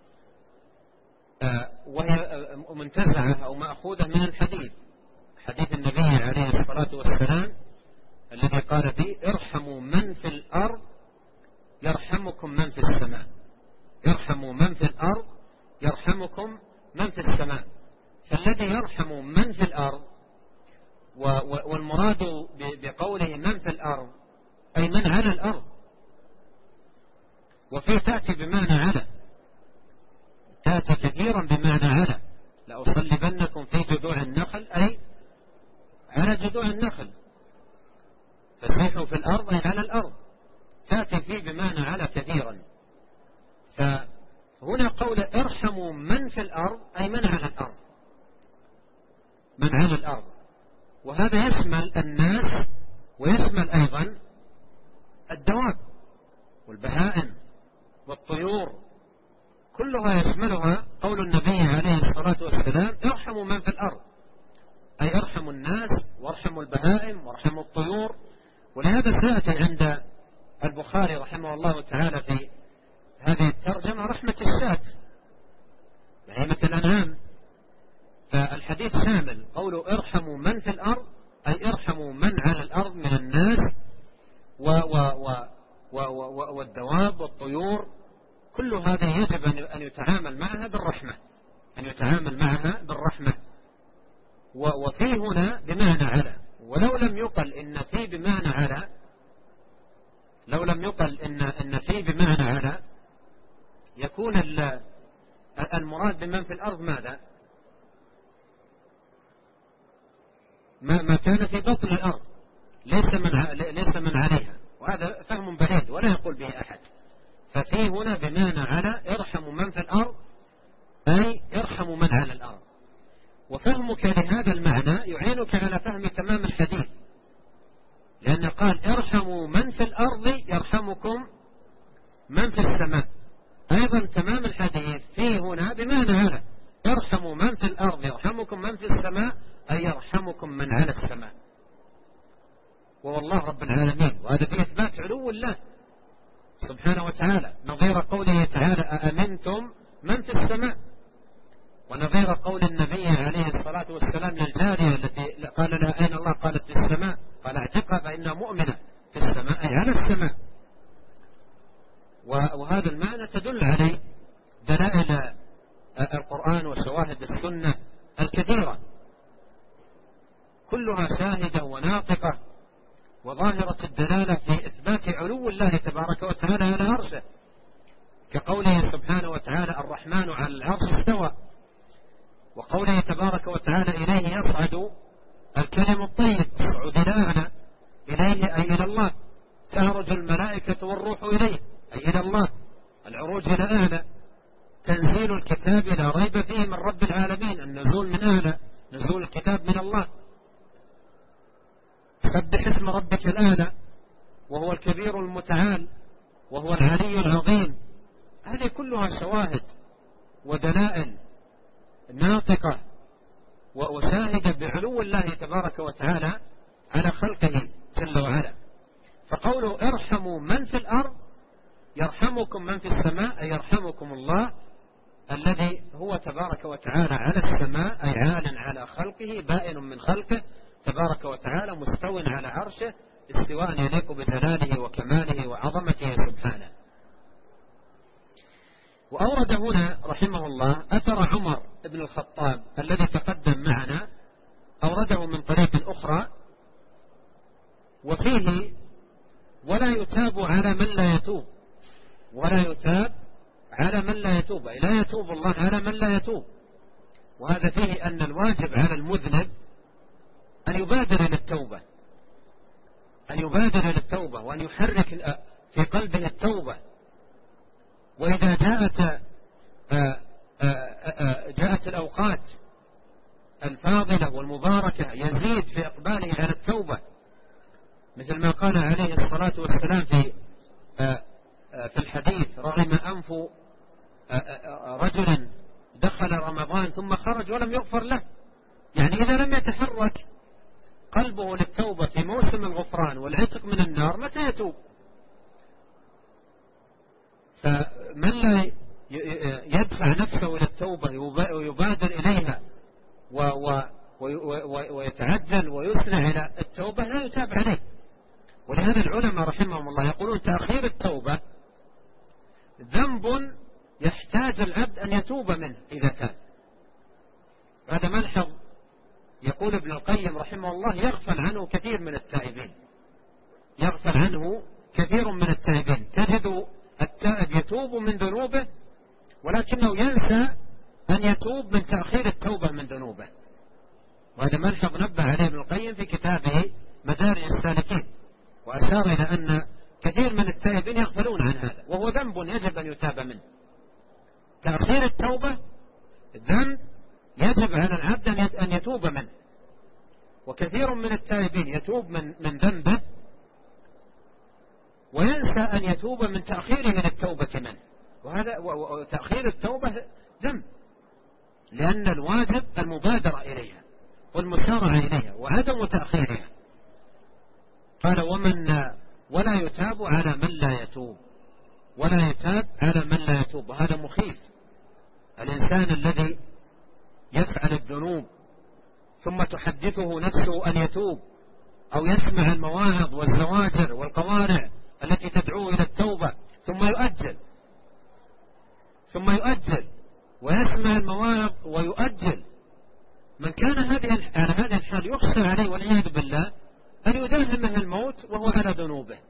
وهي منتزعة أو مأخوذة من الحديث، حديث النبي عليه الصلاة والسلام الذي قال فيه: ارحموا من في الأرض يرحمكم من في السماء. ارحموا من في الأرض يرحمكم من في السماء. فالذي يرحم من في الأرض، والمراد بقوله من في الأرض أي من على الأرض، وفي تأتي بمعنى على، تأتي كثيرا بمعنى على. لأصلبنكم في جذوع النخل أي على جذوع النخل، فسيحوا في الأرض أي على الأرض، تأتي فيه بمعنى على كثيرا. فهنا قول ارحموا من في الأرض أي من على الأرض، من على الأرض، وهذا يشمل الناس ويشمل أيضا الدواب والبهائم والطيور، كلها يشملها قول النبي عليه الصلاة والسلام: ارحموا من في الأرض، أي ارحموا الناس وارحموا البهائم وارحموا الطيور. ولهذا سيأتي عند البخاري رحمه الله تعالى في هذه الترجمة رحمة الشاة، بهيمة الأنعام. فالحديث شامل، قوله ارحموا من في الأرض أي ارحموا من على الأرض من الناس والدواب والطيور، كل هذا يجب أن يتعامل معها بالرحمة، أن يتعامل معها بالرحمة. وفي هنا بمعنى على، ولو لم يقل إن في بمعنى على، لو لم يقل إن في بمعنى على، يكون المراد بمن في الأرض ماذا؟ ما كان في بطن الأرض، ليس من عليها، وهذا فهم بعيد ولا يقول به أحد. ففي هنا بمعنى على ارحموا من في الأرض، أي ارحموا من على الأرض. وفهمك لهذا المعنى يعينك على فهم تمام الحديث، لأن قال ارحموا من في الأرض يرحمكم من في السماء. أيضا تمام الحديث فيه هنا بمعنى على ارحموا من في الأرض يرحمكم من في السماء، أي يرحمكم من على السماء، والله رب العالمين. وهذا في إثبات علو الله سبحانه وتعالى، نظير قوله تعالى أأمنتم من في السماء، ونظير قول النبي عليه الصلاة والسلام للجارية التي قال لها أين الله؟ قالت في السماء، قال اعتقها فإنها مؤمنة في السماء، أي على السماء. وهذا المعنى تدل عليه دلائل القرآن وشواهد السنة الكثيرة، كلها شاهدة وناطقة وظاهرة الدلالة في إثبات علو الله تبارك وتعالى على عرشه، كقوله سبحانه وتعالى الرحمن على العرش استوى، وقوله تبارك وتعالى إليه يصعد الكلم الطيب، الصعود الأعلى إليه أي إلى الله، تعرج الملائكة والروح إليه أي إلى الله، العروج إلى أعلى، تنزيل الكتاب لا ريب فيه من رب العالمين، النزول من أعلى، نزول الكتاب من الله، سبح اسم ربك الأعلى وهو الكبير المتعال وهو العلي العظيم. هذه كلها شواهد ودلائل ناطقة وشاهدة بعلو الله تبارك وتعالى على خلقه جل وعلا. فقوله ارحموا من في الأرض يرحمكم من في السماء، أي يرحمكم الله الذي هو تبارك وتعالى على السماء، أي عال على خلقه، بائن من خلقه تبارك وتعالى، مستو على عرشه استواء يليق بجلاله وكماله وعظمته سبحانه. وأورد هنا رحمه الله أثر عمر بن الخطاب الذي تقدم معنا، أورده من طريق أخرى، وفيه ولا يتاب على من لا يتوب، ولا يتاب على من لا يتوب، أي لا يتوب الله على من لا يتوب. وهذا فيه أن الواجب على المذنب أن يبادر للتوبة، أن يبادر للتوبة، وأن يحرك في قلبه التوبة. وإذا جاءت الأوقات الفاضلة والمباركة يزيد في إقباله على التوبة، مثل ما قال عليه الصلاة والسلام في الحديث رغم أنف رجل دخل رمضان ثم خرج ولم يغفر له، يعني إذا لم يتحرك قلبه للتوبة في موسم الغفران والعتق من النار متى يتوب؟ فمن لا يدفع نفسه إلى التوبة ويبادر إليها ويتعجل ويسرع إلى التوبة لا يتاب عليه. ولهذا العلماء رحمهم الله يقولون تأخير التوبة ذنب يحتاج العبد أن يتوب منه إذا تاب. هذا ملحظ يقول ابن القيم رحمه الله يغفل عنه كثير من التائبين، يغفل عنه كثير من التائبين، تجد التائب يتوب من ذنوبه ولكنه ينسى أن يتوب من تأخير التوبة من ذنوبه. وهذا ملحظ نبه عليه ابن القيم في كتابه مدارج السالكين، وأشار إلى أن كثير من التائبين يغفلون عن هذا، وهو ذنب يجب أن يتاب منه. تأخير التوبة ذنب يجب على العبد أن يتوب منه، وكثير من التائبين يتوب من ذنبه وينسى أن يتوب من تأخيره للتوبة منه، وتأخير التوبة ذنب، لأن الواجب المبادرة إليها والمسارعة إليها وعدم تأخيرها. قال ولا يتاب على من لا يتوب، ولا يتاب على من لا يتوب. وهذا مخيف، الإنسان الذي يفعل الذنوب ثم تحدثه نفسه أن يتوب، أو يسمع المواعظ والزواجر والقوارع التي تدعوه إلى التوبة ثم يؤجل ويسمع المواعظ ويؤجل، من كان على هذه الحال يخشى عليه والعياذ بالله أن يداهمه الموت وهو على ذنوبه،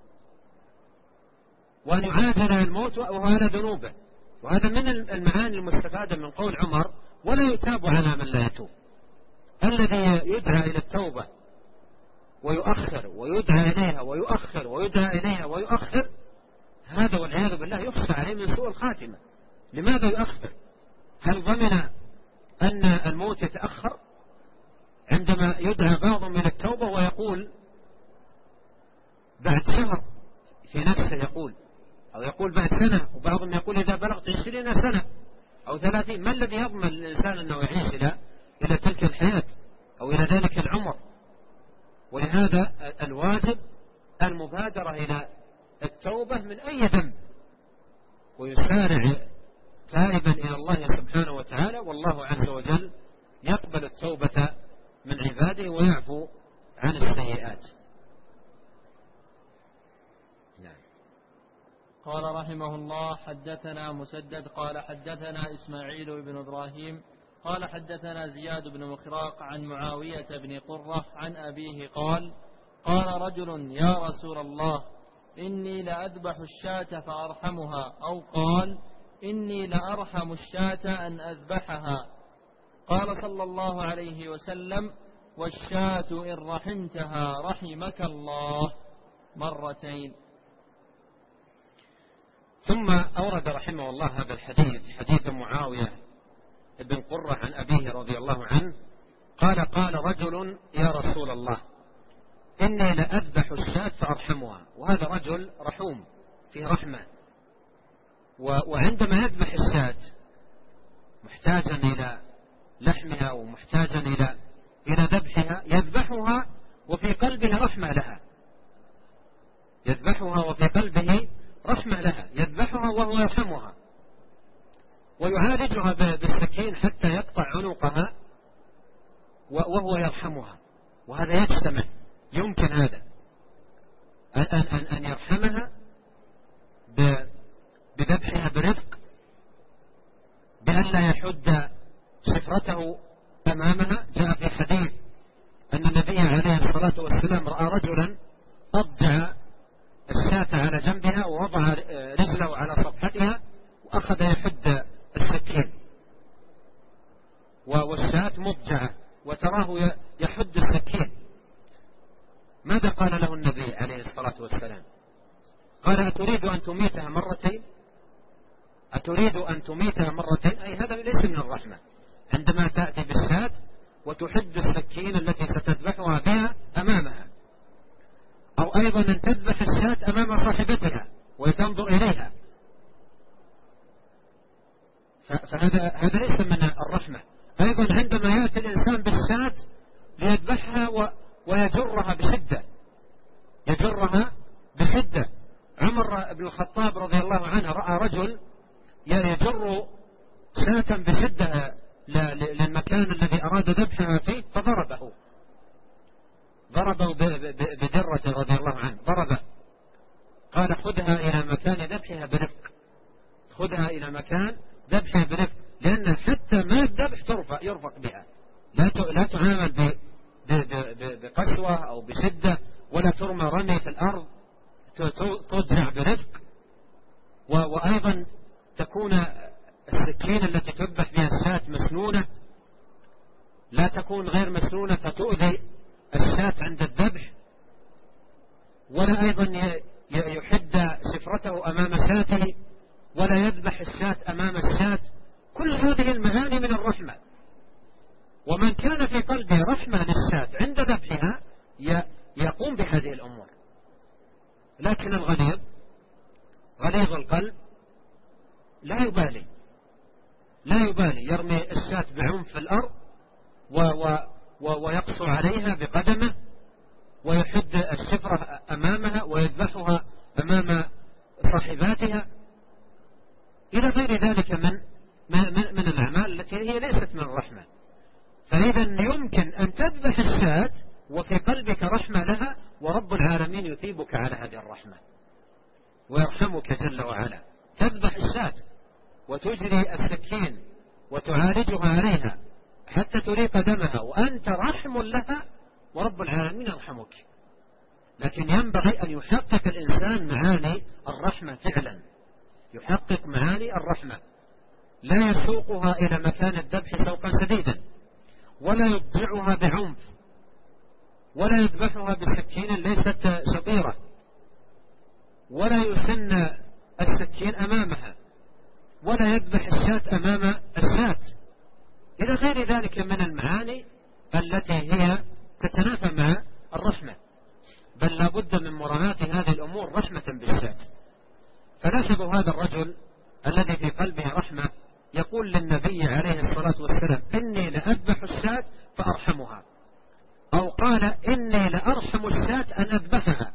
وأن يعاجل الموت وهو على ذنوبه. وهذا من المعاني المستفادة من قول عمر ولا يتاب على من لا يتوب. الذي يدعى إلى التوبة ويؤخر ويدعى إليها ويؤخر ويدعى إليها ويؤخر، هذا والعياذ بالله يخشى عليه من سوء الخاتمة. لماذا يؤخر؟ هل ضمن أن الموت يتأخر؟ عندما يدعى بعضهم من التوبة ويقول بعد شهر في نفسه يقول، أو يقول بعد سنة، وبعضهم يقول إذا بلغت 20 سنة أو 30. ما الذي يضمن الإنسان أنه يعيش إلى تلك الحياة أو إلى ذلك العمر؟ ولهذا الواجب المبادرة إلى التوبة من أي ذنب، ويسارع تائبا إلى الله سبحانه وتعالى، والله عز وجل يقبل التوبة من عباده ويعفو عن السيئات. قال رحمه الله: حدثنا مسدد قال حدثنا إسماعيل بن إبراهيم قال حدثنا زياد بن مخراق عن معاوية بن قرة عن أبيه قال: قال رجل: يا رسول الله، إني لأذبح الشاة فأرحمها، أو قال: إني لأرحم الشاة أن أذبحها. قال صلى الله عليه وسلم: والشاة إن رحمتها رحمك الله، مرتين. ثم أورد رحمه الله هذا الحديث، حديث معاوية بن قرة عن أبيه رضي الله عنه قال: قال رجل: يا رسول الله، إني لأذبح الشاة فأرحمها. وهذا رجل رحوم فيه رحمة، وعندما يذبح الشاة محتاجا إلى لحمها ومحتاجا إلى ذبحها، يذبحها وفي قلبه رحمة لها، يذبحها وفي قلبه رحمة لها، يذبحها وهو يرحمها، ويعالجها بالسكين حتى يقطع عنقها وهو يرحمها. وهذا يجتمع، يمكن هذا أن يرحمها بذبحها برفق، بأن لا يحد شفرته أمامها. جاء في حديث أن النبي عليه الصلاة والسلام رأى رجلا أضجع الشاة على جنبها ووضع رجله على صفحتها وأخذ يحد السكين، والشاة مضجعة وتراه يحد السكين. ماذا قال له النبي عليه الصلاة والسلام؟ قال: أتريد أن تميتها مرتين؟ أتريد أن تميتها مرتين؟ أي هذا ليس من الرحمة، عندما تأتي بالشاة وتحد السكين التي ستذبحها بها أمامها، أو أيضا أن تذبح الشاة أمام صاحبتها وتنظر إليها. فهذا ليس من الرحمة. أيضا عندما يأتي الإنسان بالشاة ليذبحها ويجرها بشدة، يجرها بشدة. عمر بن الخطاب رضي الله عنه رأى رجل يجر شاة بشدة للمكان الذي أراد ذبحها فيه، فضربه بدرة رضي الله عنه، ضربه. قال: خذها إلى مكان ذبحها برفق، خذها إلى مكان ذبحها برفق، لأن حتى ما الذبح يرفق بها، لا تعامل بقسوة أو بشدة، ولا ترمى رمي في الأرض، تضجع برفق. وأيضا تكون السكين التي تذبح بها الشاة مسنونة، لا تكون غير مسنونة فتؤذي الشاة عند الذبح. ولا أيضا يحد شفرته أمام شاته، ولا يذبح الشاة أمام الشاة. كل هذه المعاني من الرحمة. ومن كان في قلبه رحمة للشاة عند ذبحها يقوم بهذه الأمور. لكن الغليظ غليظ القلب لا يبالي، يرمي الشاة بعنف في الأرض ويقسو عليها بقدمه، ويحد الشفرة أمامها ويذبحها أمام صاحباتها، إلى غير ذلك من الأعمال التي هي ليست من الرحمة. فإذا يمكن أن تذبح الشاة وفي قلبك رحمة لها، ورب العالمين يثيبك على هذه الرحمة ويرحمك جل وعلا. تذبح الشاة وتجري السكين وتعالجها عليها حتى تريق دمها وأنت رحم لها، ورب العالمين يرحمك. لكن ينبغي أن يحقق الإنسان معاني الرحمة فعلا، يحقق معاني الرحمة، لا يسوقها إلى مكان الذبح سوقا شديدا، ولا يضجعها بعنف، ولا يذبحها بسكين ليست شطيرة، ولا يسن السكين أمامها ولا يذبح الشاة أمام الشاة، إلى غير ذلك من المعاني التي هي تتنافى مع الرحمة، بل لا بد من مراعاة هذه الأمور رحمة بالشاة. فلاحظوا هذا الرجل الذي في قلبه رحمة يقول للنبي عليه الصلاة والسلام: إني لأذبح الشاة فأرحمها، أو قال: إني لأرحم الشاة أن أذبحها،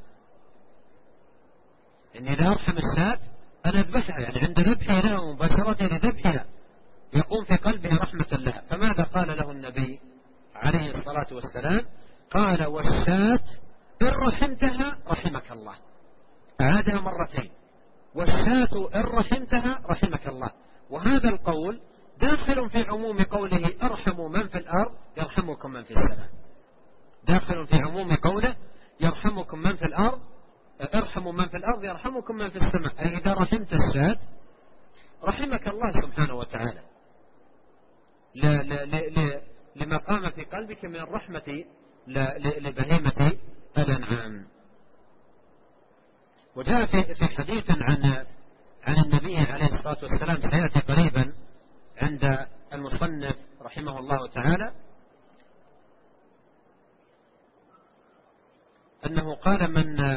إني لأرحم الشاة أن أذبحها، يعني عند ذبحها لها مباشرة لذبحها يقوم في قلبه رحمة لها. فماذا قال له النبي عليه الصلاة والسلام؟ قال: والشاة إن رحمتها رحمك الله. أعادها مرتين: والشاة إن رحمتها رحمك الله. وهذا القول داخل في عموم قوله: ارحموا من في الأرض يرحمكم من في السماء، داخل في عموم قوله: يرحمكم من في الأرض، ارحموا من في الأرض يرحمكم من في السماء، أي إذا رحمت الشاة رحمك الله سبحانه وتعالى لما قام في قلبك من الرحمة لبهيمة الأنعام. وجاء في حديث عن النبي عليه الصلاة والسلام سيأتي قريبا عند المصنف رحمه الله تعالى أنه قال: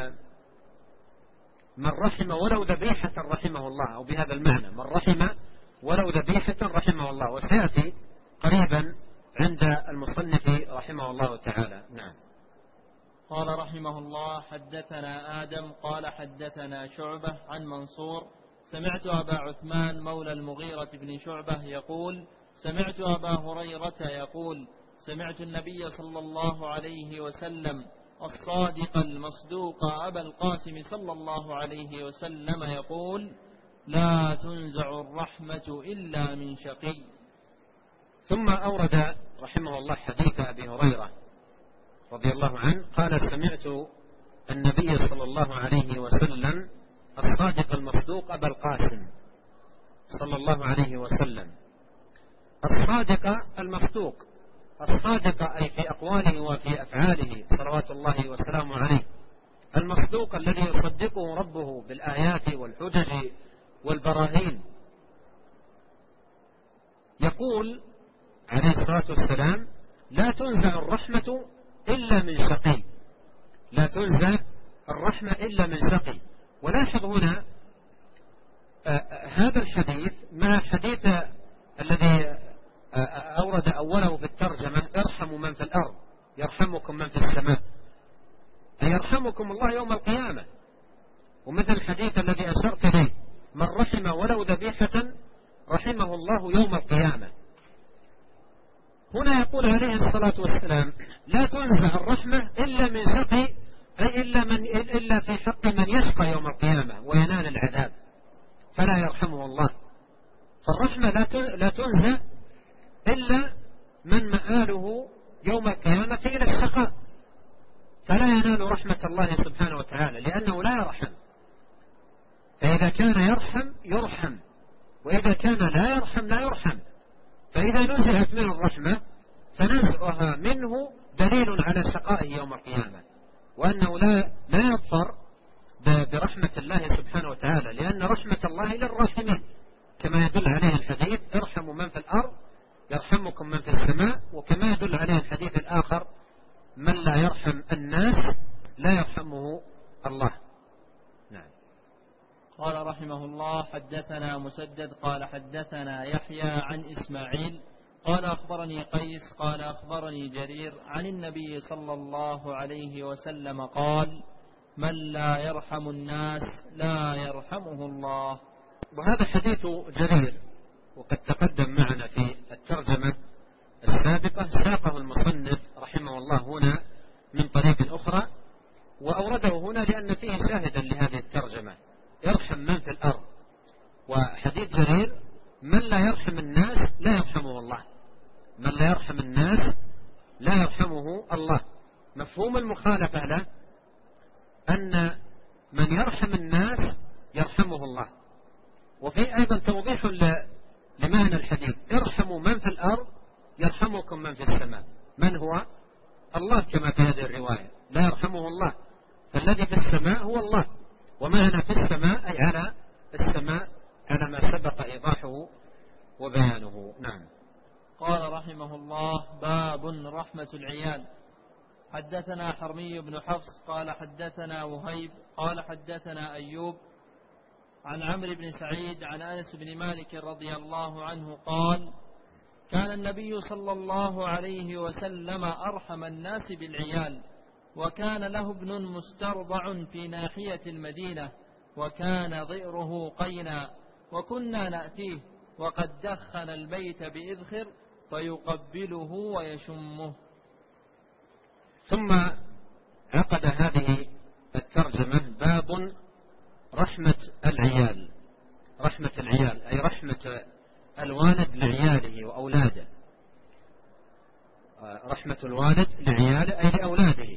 من رحم ولو ذبيحة رحمه الله، أو بهذا المعنى: من رحم ولو ذبيحة رحمه الله. وسيأتي قريبا عند المصنف رحمه الله تعالى. نعم. قال رحمه الله: حدثنا آدم قال حدثنا شعبة عن منصور: سمعت أبا عثمان مولى المغيرة بن شعبة يقول: سمعت أبا هريرة يقول: سمعت النبي صلى الله عليه وسلم الصادق المصدوق أبا القاسم صلى الله عليه وسلم يقول: لا تنزع الرحمة إلا من شقي. ثم أورد رحمه الله حديث أبي هريرة رضي الله عنه قال: سمعت النبي صلى الله عليه وسلم الصادق المصدوق أبا القاسم صلى الله عليه وسلم. الصادق المصدوق، الصادق أي في أقواله وفي أفعاله صلوات الله وسلامه عليه، المصدوق الذي يصدقه ربه بالآيات والحجج والبراهين. يقول عليه الصلاة والسلام: لا تنزع الرحمة إلا من شقي، لا تنزع الرحمة إلا من شقي. ولاحظ هنا هذا الحديث مع حديث الذي أورد أوله في الترجمة: ارحموا من في الأرض يرحمكم من في السماء، أي يرحمكم الله يوم القيامة. ومثل الحديث الذي أشرت إليه: من رحم ولو ذبيحة رحمه الله يوم القيامة. هنا يقول عليه الصلاة والسلام: لا تنزع الرحمة إلا من شقي، أي إلا في حق من يشقى يوم القيامة وينال العذاب فلا يرحمه الله. فالرحمة لا تنزع إلا من مآله يوم القيامة إلى الشقاء، فلا ينال رحمة الله سبحانه وتعالى لأنه لا يرحم. فإذا كان يرحم يرحم، وإذا كان لا يرحم لا يرحم. فإذا نزعت منه الرحمة فنزعها منه دليل على شقائه يوم القيامة، وأنه لا يظفر برحمة الله سبحانه وتعالى، لأن رحمة الله للراحمين كما يدل عليه الحديث: ارحموا من في الأرض يرحمكم من في السماء. وكما يدل عليه الحديث الآخر: من لا يرحم الناس لا يرحمه الله. نعم. قال رحمه الله: حدثنا مسدد قال حدثنا يحيى عن إسماعيل قال أخبرني قيس قال أخبرني جرير عن النبي صلى الله عليه وسلم قال: من لا يرحم الناس لا يرحمه الله. وهذا حديث جرير وقد تقدم معنا في الترجمة السابقة، ساقه المصنف رحمه الله هنا من طريق أخرى، وأورده هنا لأن فيه شاهدا لهذه الترجمة: يرحم من في الأرض. وحديث جرير: من لا يرحم الناس لا يرحمه الله، من لا يرحم الناس لا يرحمه الله. مفهوم المخالفة له أن من يرحم الناس يرحمه الله. وفي أيضا توضيح لمعنى الحديث: ارحموا من في الأرض يرحمكم من في السماء. من هو؟ الله كما في هذه الرواية، لا يرحمه الله، فالذي في السماء هو الله، ومعنى في السماء أي على السماء على ما سبق إيضاحه وبيانه. نعم. قال رحمه الله: باب رحمة العيال. حدثنا حرمي بن حفص قال حدثنا وهيب قال حدثنا أيوب عن عمرو بن سعيد عن أنس بن مالك رضي الله عنه قال: كان النبي صلى الله عليه وسلم أرحم الناس بالعيال، وكان له ابن مسترضع في ناحية المدينة، وكان ضئره قينا، وكنا نأتيه وقد دخن البيت بإذخر فيقبله ويشمه. ثم عقد هذه الترجمة باب رحمة العيال. رحمة العيال أي رحمة الوالد لعياله وأولاده. رحمة الوالد لعياله أي لأولاده.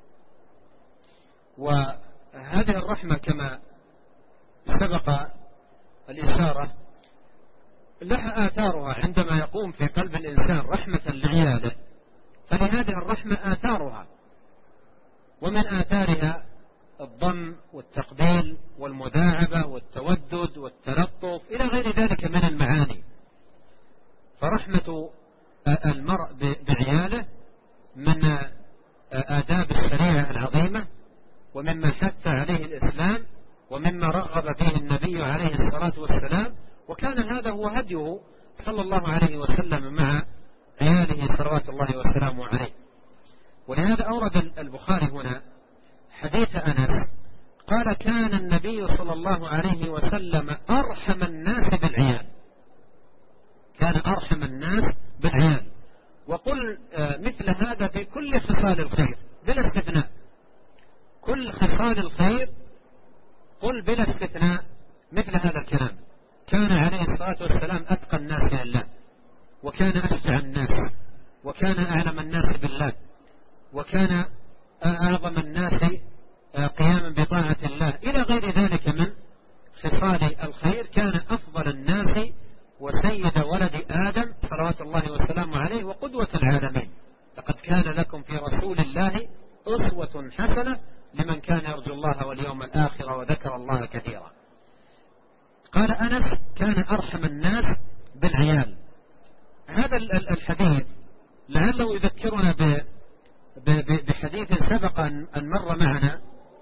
وهذه الرحمة كما سبق الإشارة لها آثارها عندما يقوم في قلب الإنسان رحمة لعياله، فلهذه الرحمة آثارها، ومن آثارها الضم والتقبيل والمداعبة والتودد والتلطف إلى غير ذلك من المعاني. فرحمة المرء بعياله من آداب الشريعة العظيمة، ومما حث عليه الإسلام، ومما رغب فيه النبي عليه الصلاة والسلام، وكان هذا هو هديه صلى الله عليه وسلم مع عياله صلوات الله وسلامه عليه. ولهذا أورد البخاري هنا حديث أنس قال: كان النبي صلى الله عليه وسلم أرحم الناس بالعيال. كان أرحم الناس بالعيال. وقل مثل هذا في كل خصال الخير بلا استثناء. كل خصال الخير قل بلا استثناء مثل هذا الكلام. كان عليه الصلاة والسلام أتقى الناس لله، وكان أشجع الناس، وكان أعلم الناس بالله، وكان أعظم الناس قياما بطاعة الله إلى غير ذلك من خصال الخير. كان أفضل الناس وسيد ولد آدم صلوات الله وسلامه عليه وقدوة العالمين. لقد كان لكم في رسول الله أسوة حسنة لمن كان يرجو الله واليوم الآخر وذكر الله كثيرا. قال أنس: كان أرحم الناس بالعيال. هذا الحديث لعله يذكرنا بحديث سبق أن مر معنا.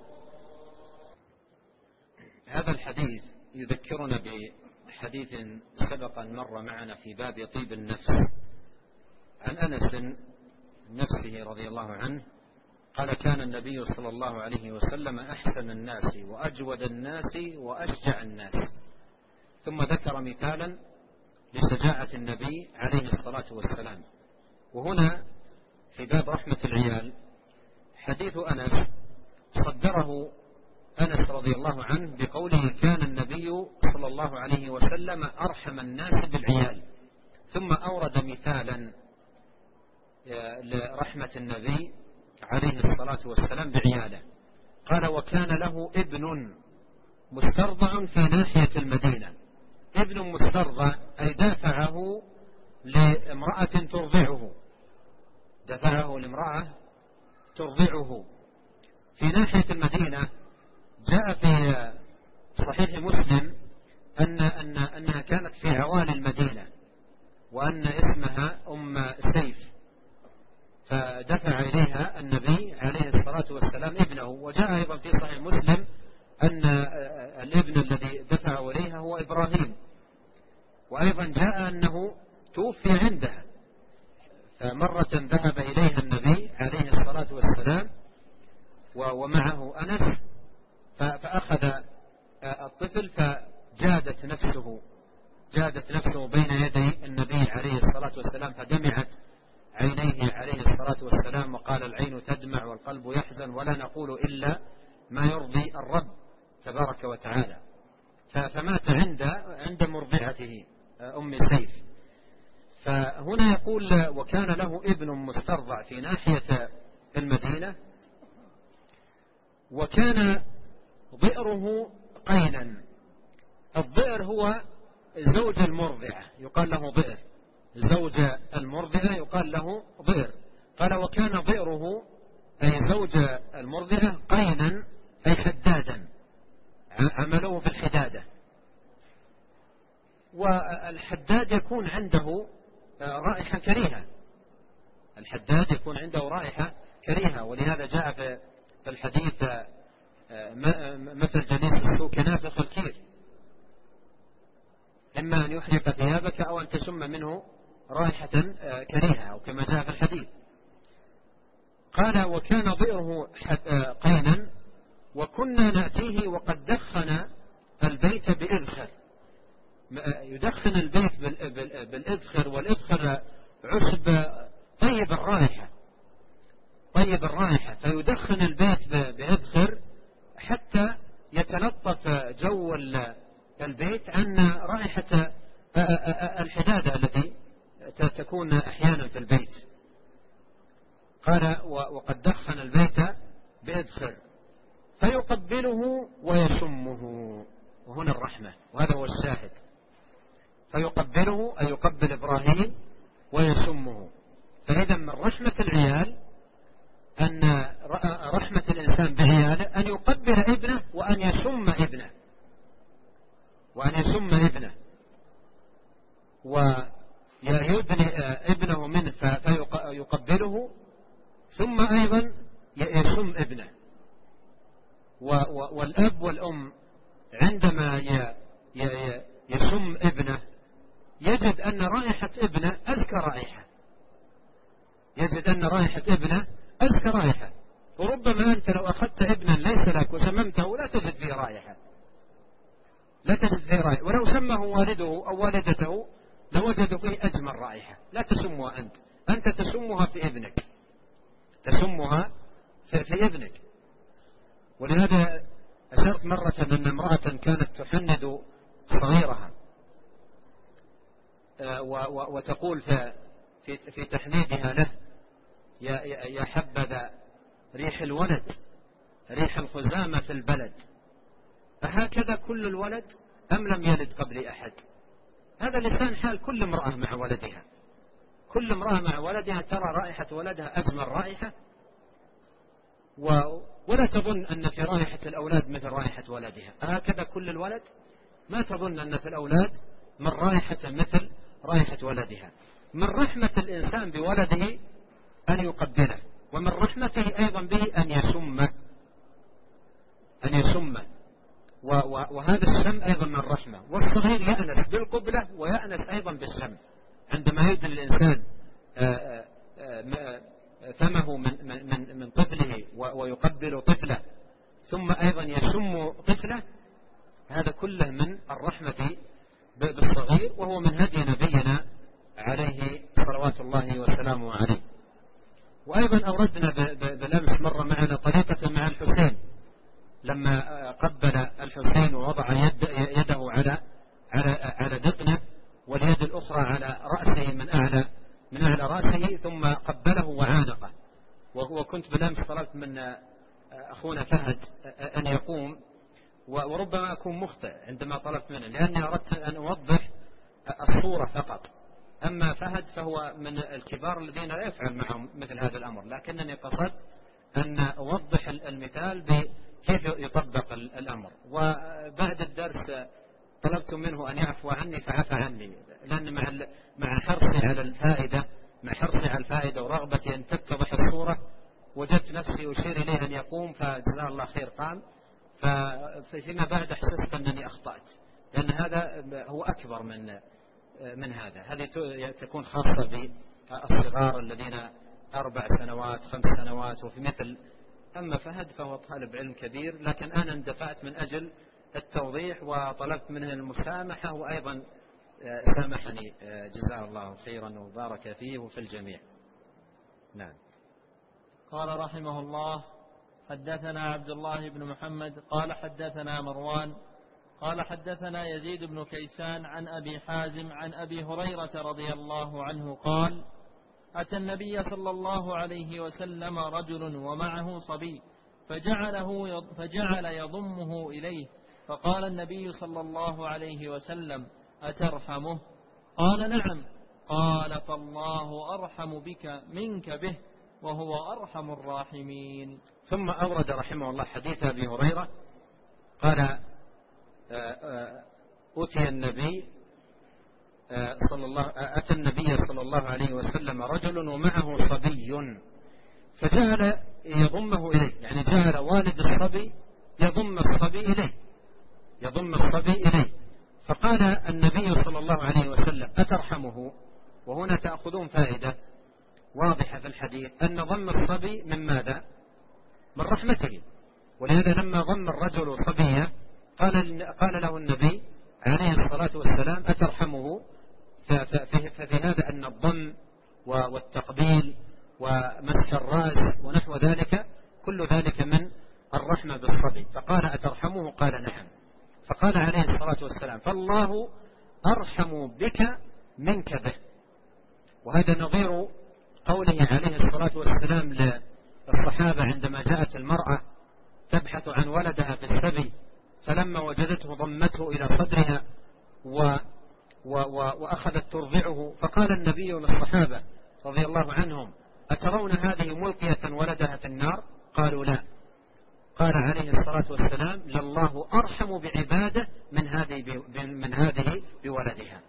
هذا الحديث يذكرنا بحديث سبق أن مر معنا في باب طيب النفس عن أنس نفسه رضي الله عنه قال: كان النبي صلى الله عليه وسلم أحسن الناس وأجود الناس وأشجع الناس. ثم ذكر مثالا لشجاعة النبي عليه الصلاة والسلام. وهنا في باب رحمة العيال حديث أنس صدره أنس رضي الله عنه بقوله: كان النبي صلى الله عليه وسلم أرحم الناس بالعيال. ثم أورد مثالا لرحمة النبي عليه الصلاة والسلام بعياله. قال: وكان له ابن مسترضع في ناحية المدينة. ابن مسترضع أي دافعه لامرأة ترضعه، دفعه لامرأة ترضعه في ناحية المدينة. جاء في صحيح مسلم أنها كانت في عوالي المدينة، وأن اسمها أم سيف، فدفع إليها النبي عليه الصلاة والسلام ابنه. وجاء أيضا في صحيح مسلم أن الابن الذي دفع إليها هو إبراهيم. وأيضا جاء أنه توفي عندها، فمرة ذهب إليها النبي عليه الصلاة والسلام ومعه أنس، فأخذ الطفل فجادت نفسه بين يدي النبي عليه الصلاة والسلام، فدمعت عينيه عليه الصلاة والسلام، وقال: العين تدمع والقلب يحزن ولا نقول إلا ما يرضي الرب تبارك وتعالى. فمات عند مرضعته أم سيف. فهنا يقول: وكان له ابن مسترضع في ناحية المدينة، وكان ضئره قينا. الضئر هو زوج المرضعة يقال له ضئر، زوج المرضعة يقال له ضئر. قال: وكان ضئره أي زوج المرضعة قينا أي حدادا، عمله في الحدادة، والحداد يكون عنده رائحة كريهة، الحداد يكون عنده رائحة كريهة، ولهذا جاء في الحديث مثل جليس السوء كنافخ الكير، إما أن يحرق ثيابك أو أن تشم منه رائحة كريهة، أو كما جاء في الحديث. قال وكان ضئره قينا وكنا نأتيه وقد دخن البيت بإذخر، يدخن البيت بالإذخر، والإذخر عشب طيب الرائحة، فيدخن البيت بإذخر حتى يتلطف جو البيت عن رائحة الحدادة التي تكون أحيانا في البيت. قال وقد دخن البيت بإذخر فيقبله ويشمه، وهنا الرحمة، وهذا هو الشاهد. فيقبله أي يقبل إبراهيم ويشمه. فإذا من رحمة العيال أن رحمة الإنسان بعياله أن يقبل ابنه وأن يشم ابنه ويدني ابنه منه فيقبله، ثم أيضا يشم ابنه. والأب والأم عندما يشم ابنه يجد أن رائحة ابنه أزكى رائحة، وربما أنت لو أخذت ابنا ليس لك وشممته لا تجد فيه رائحة، ولو شمه والده أو والدته لوجدوا فيه أجمل رائحة. لا تشمها أنت تشمها في ابنك، في ابنك. ولهذا أشرت مرة أن امرأة كانت تحند صغيرها وتقول في تحنيدها له يا حبذا ريح الولد، ريح الخزامة في البلد، فهكذا كل الولد أم لم يلد قبل أحد. هذا لسان حال كل امرأة مع ولدها، ترى رائحة ولدها أجمل رائحة، ولا تظن أن في رائحة الأولاد مثل رائحة ولدها. هكذا كل الولد، ما تظن أن في الأولاد من رائحة مثل رائحة ولدها. من رحمة الإنسان بولده أن يقبله، ومن رحمته أيضا به أن يشمه، وهذا الشم أيضا من الرحمة. والصغير يأنس بالقبلة ويأنس أيضا بالشم، عندما يدن الإنسان فمه من طفله ويقبل طفله ثم أيضا يشم طفله، هذا كله من الرحمة بالصغير، وهو من هدي نبينا عليه صلوات الله وسلامه عليه. وأيضا أوردنا بالأمس مرة معنا طريقة مع الحسين، لما قبل الحسين ووضع يده على دقنه واليد الأخرى على رأسه من أعلى رأسه، ثم قبله وعانقه. وكنت بالأمس طلبت من أخونا فهد أن يقوم، وربما أكون مخطئ عندما طلبت منه، لأني أردت أن أوضح الصورة فقط. أما فهد فهو من الكبار الذين لا يفعل معهم مثل هذا الأمر، لكنني قصدت أن أوضح المثال بكيف يطبق الأمر. وبعد الدرس طلبت منه أن يعفو عني فعفى عني، لأن مع حرصي على الفائدة ورغبتي أن تتضح الصورة، وجدت نفسي أشير إليه أن يقوم، فجزاه الله خير قام. فيما بعد أحسست أنني أخطأت، لأن هذا هو أكبر من هذه تكون خاصة بالصغار الذين 4 سنوات 5 سنوات وفي مثل. أما فهد فهو طالب علم كبير، لكن أنا اندفعت من أجل التوضيح وطلبت منه المسامحة، وأيضا سامحني جزاه الله خيرا وبارك فيه وفي الجميع. نعم. قال رحمه الله: حدثنا عبد الله بن محمد قال حدثنا مروان قال حدثنا يزيد بن كيسان عن أبي حازم عن أبي هريرة رضي الله عنه قال: أتى النبي صلى الله عليه وسلم رجل ومعه صبي فجعل يضمه إليه، فقال النبي صلى الله عليه وسلم: أترحمه؟ قال: نعم. قال: فالله أرحم بك منك به، وهو أرحم الراحمين. ثم أورد رحمه الله حديث أبي هريرة قال: أتي النبي أتى النبي صلى الله عليه وسلم رجل ومعه صبي فجعل يضمه إليه، يعني جعل والد الصبي يضم الصبي إليه. فقال النبي صلى الله عليه وسلم أترحمه؟ وهنا تأخذون فائدة واضحة في الحديث أن ضم الصبي من ماذا؟ من رحمته. ولهذا لما ضم الرجل صبية قال له النبي عليه الصلاة والسلام أترحمه؟ ففي هذا أن الضم والتقبيل ومسح الرأس ونحو ذلك كل ذلك من الرحمة بالصبي. فقال أترحمه؟ قال نعم. فقال عليه الصلاة والسلام فالله أرحم بك منك به. وهذا نظير قوله عليه الصلاة والسلام للصحابة عندما جاءت المرأة تبحث عن ولدها في السبي فلما وجدته ضمته إلى صدرها وأخذت ترضعه، فقال النبي للصحابة رضي الله عنهم أترون هذه ملقية ولدها في النار؟ قالوا لا. قال عليه الصلاة والسلام لله أرحم بعباده من هذه بولدها.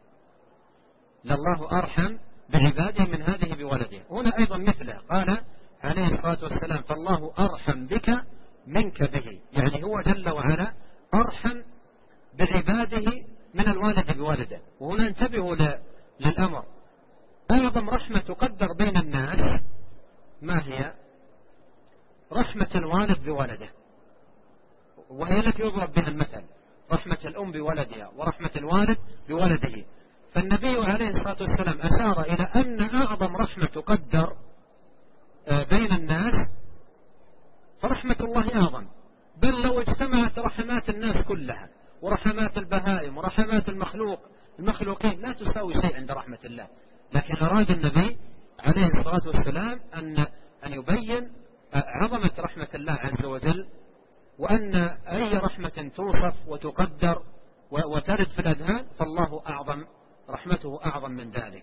لله أرحم بعباده من هذه بولدها. هنا أيضا مثله قال عليه الصلاة والسلام فالله أرحم بك منك به، يعني هو جل وعلا أرحم بعباده من الوالد بولده. وهنا انتبهوا للأمر، أعظم رحمة تقدر بين الناس ما هي؟ رحمة الوالد بولده، وهي التي يضرب بها المثل، رحمة الأم بولدها ورحمة الوالد بولده. فالنبي عليه الصلاة والسلام أشار إلى أن أعظم رحمة تقدر بين الناس فرحمة الله أعظم. بل لو اجتمعت رحمات الناس كلها ورحمات البهائم ورحمات المخلوقين لا تساوي شيء عند رحمة الله. لكن أراد النبي عليه الصلاة والسلام أن يبين عظمة رحمة الله عز وجل، وأن أي رحمة توصف وتقدر وترد في الأذهان فالله أعظم، رحمته أعظم من ذلك،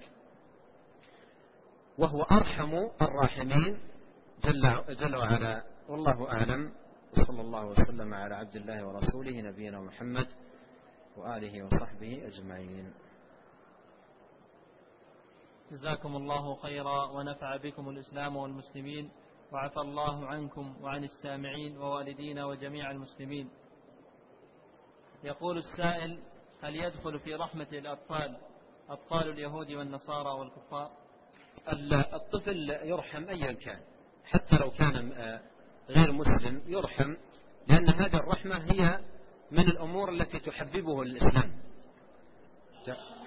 وهو أرحم الراحمين جل وعلا. والله أعلم، صلى الله وسلم على عبد الله ورسوله نبينا محمد وآله وصحبه أجمعين. جزاكم الله خيرا ونفع بكم الإسلام والمسلمين، وعفى الله عنكم وعن السامعين ووالدينا وجميع المسلمين. يقول السائل: هل يدخل في رحمة الأطفال أطفال اليهود والنصارى والكفار؟ الطفل يرحم أيا كان، حتى لو كان غير مسلم يرحم، لأن هذه الرحمة هي من الأمور التي تحببه الإسلام.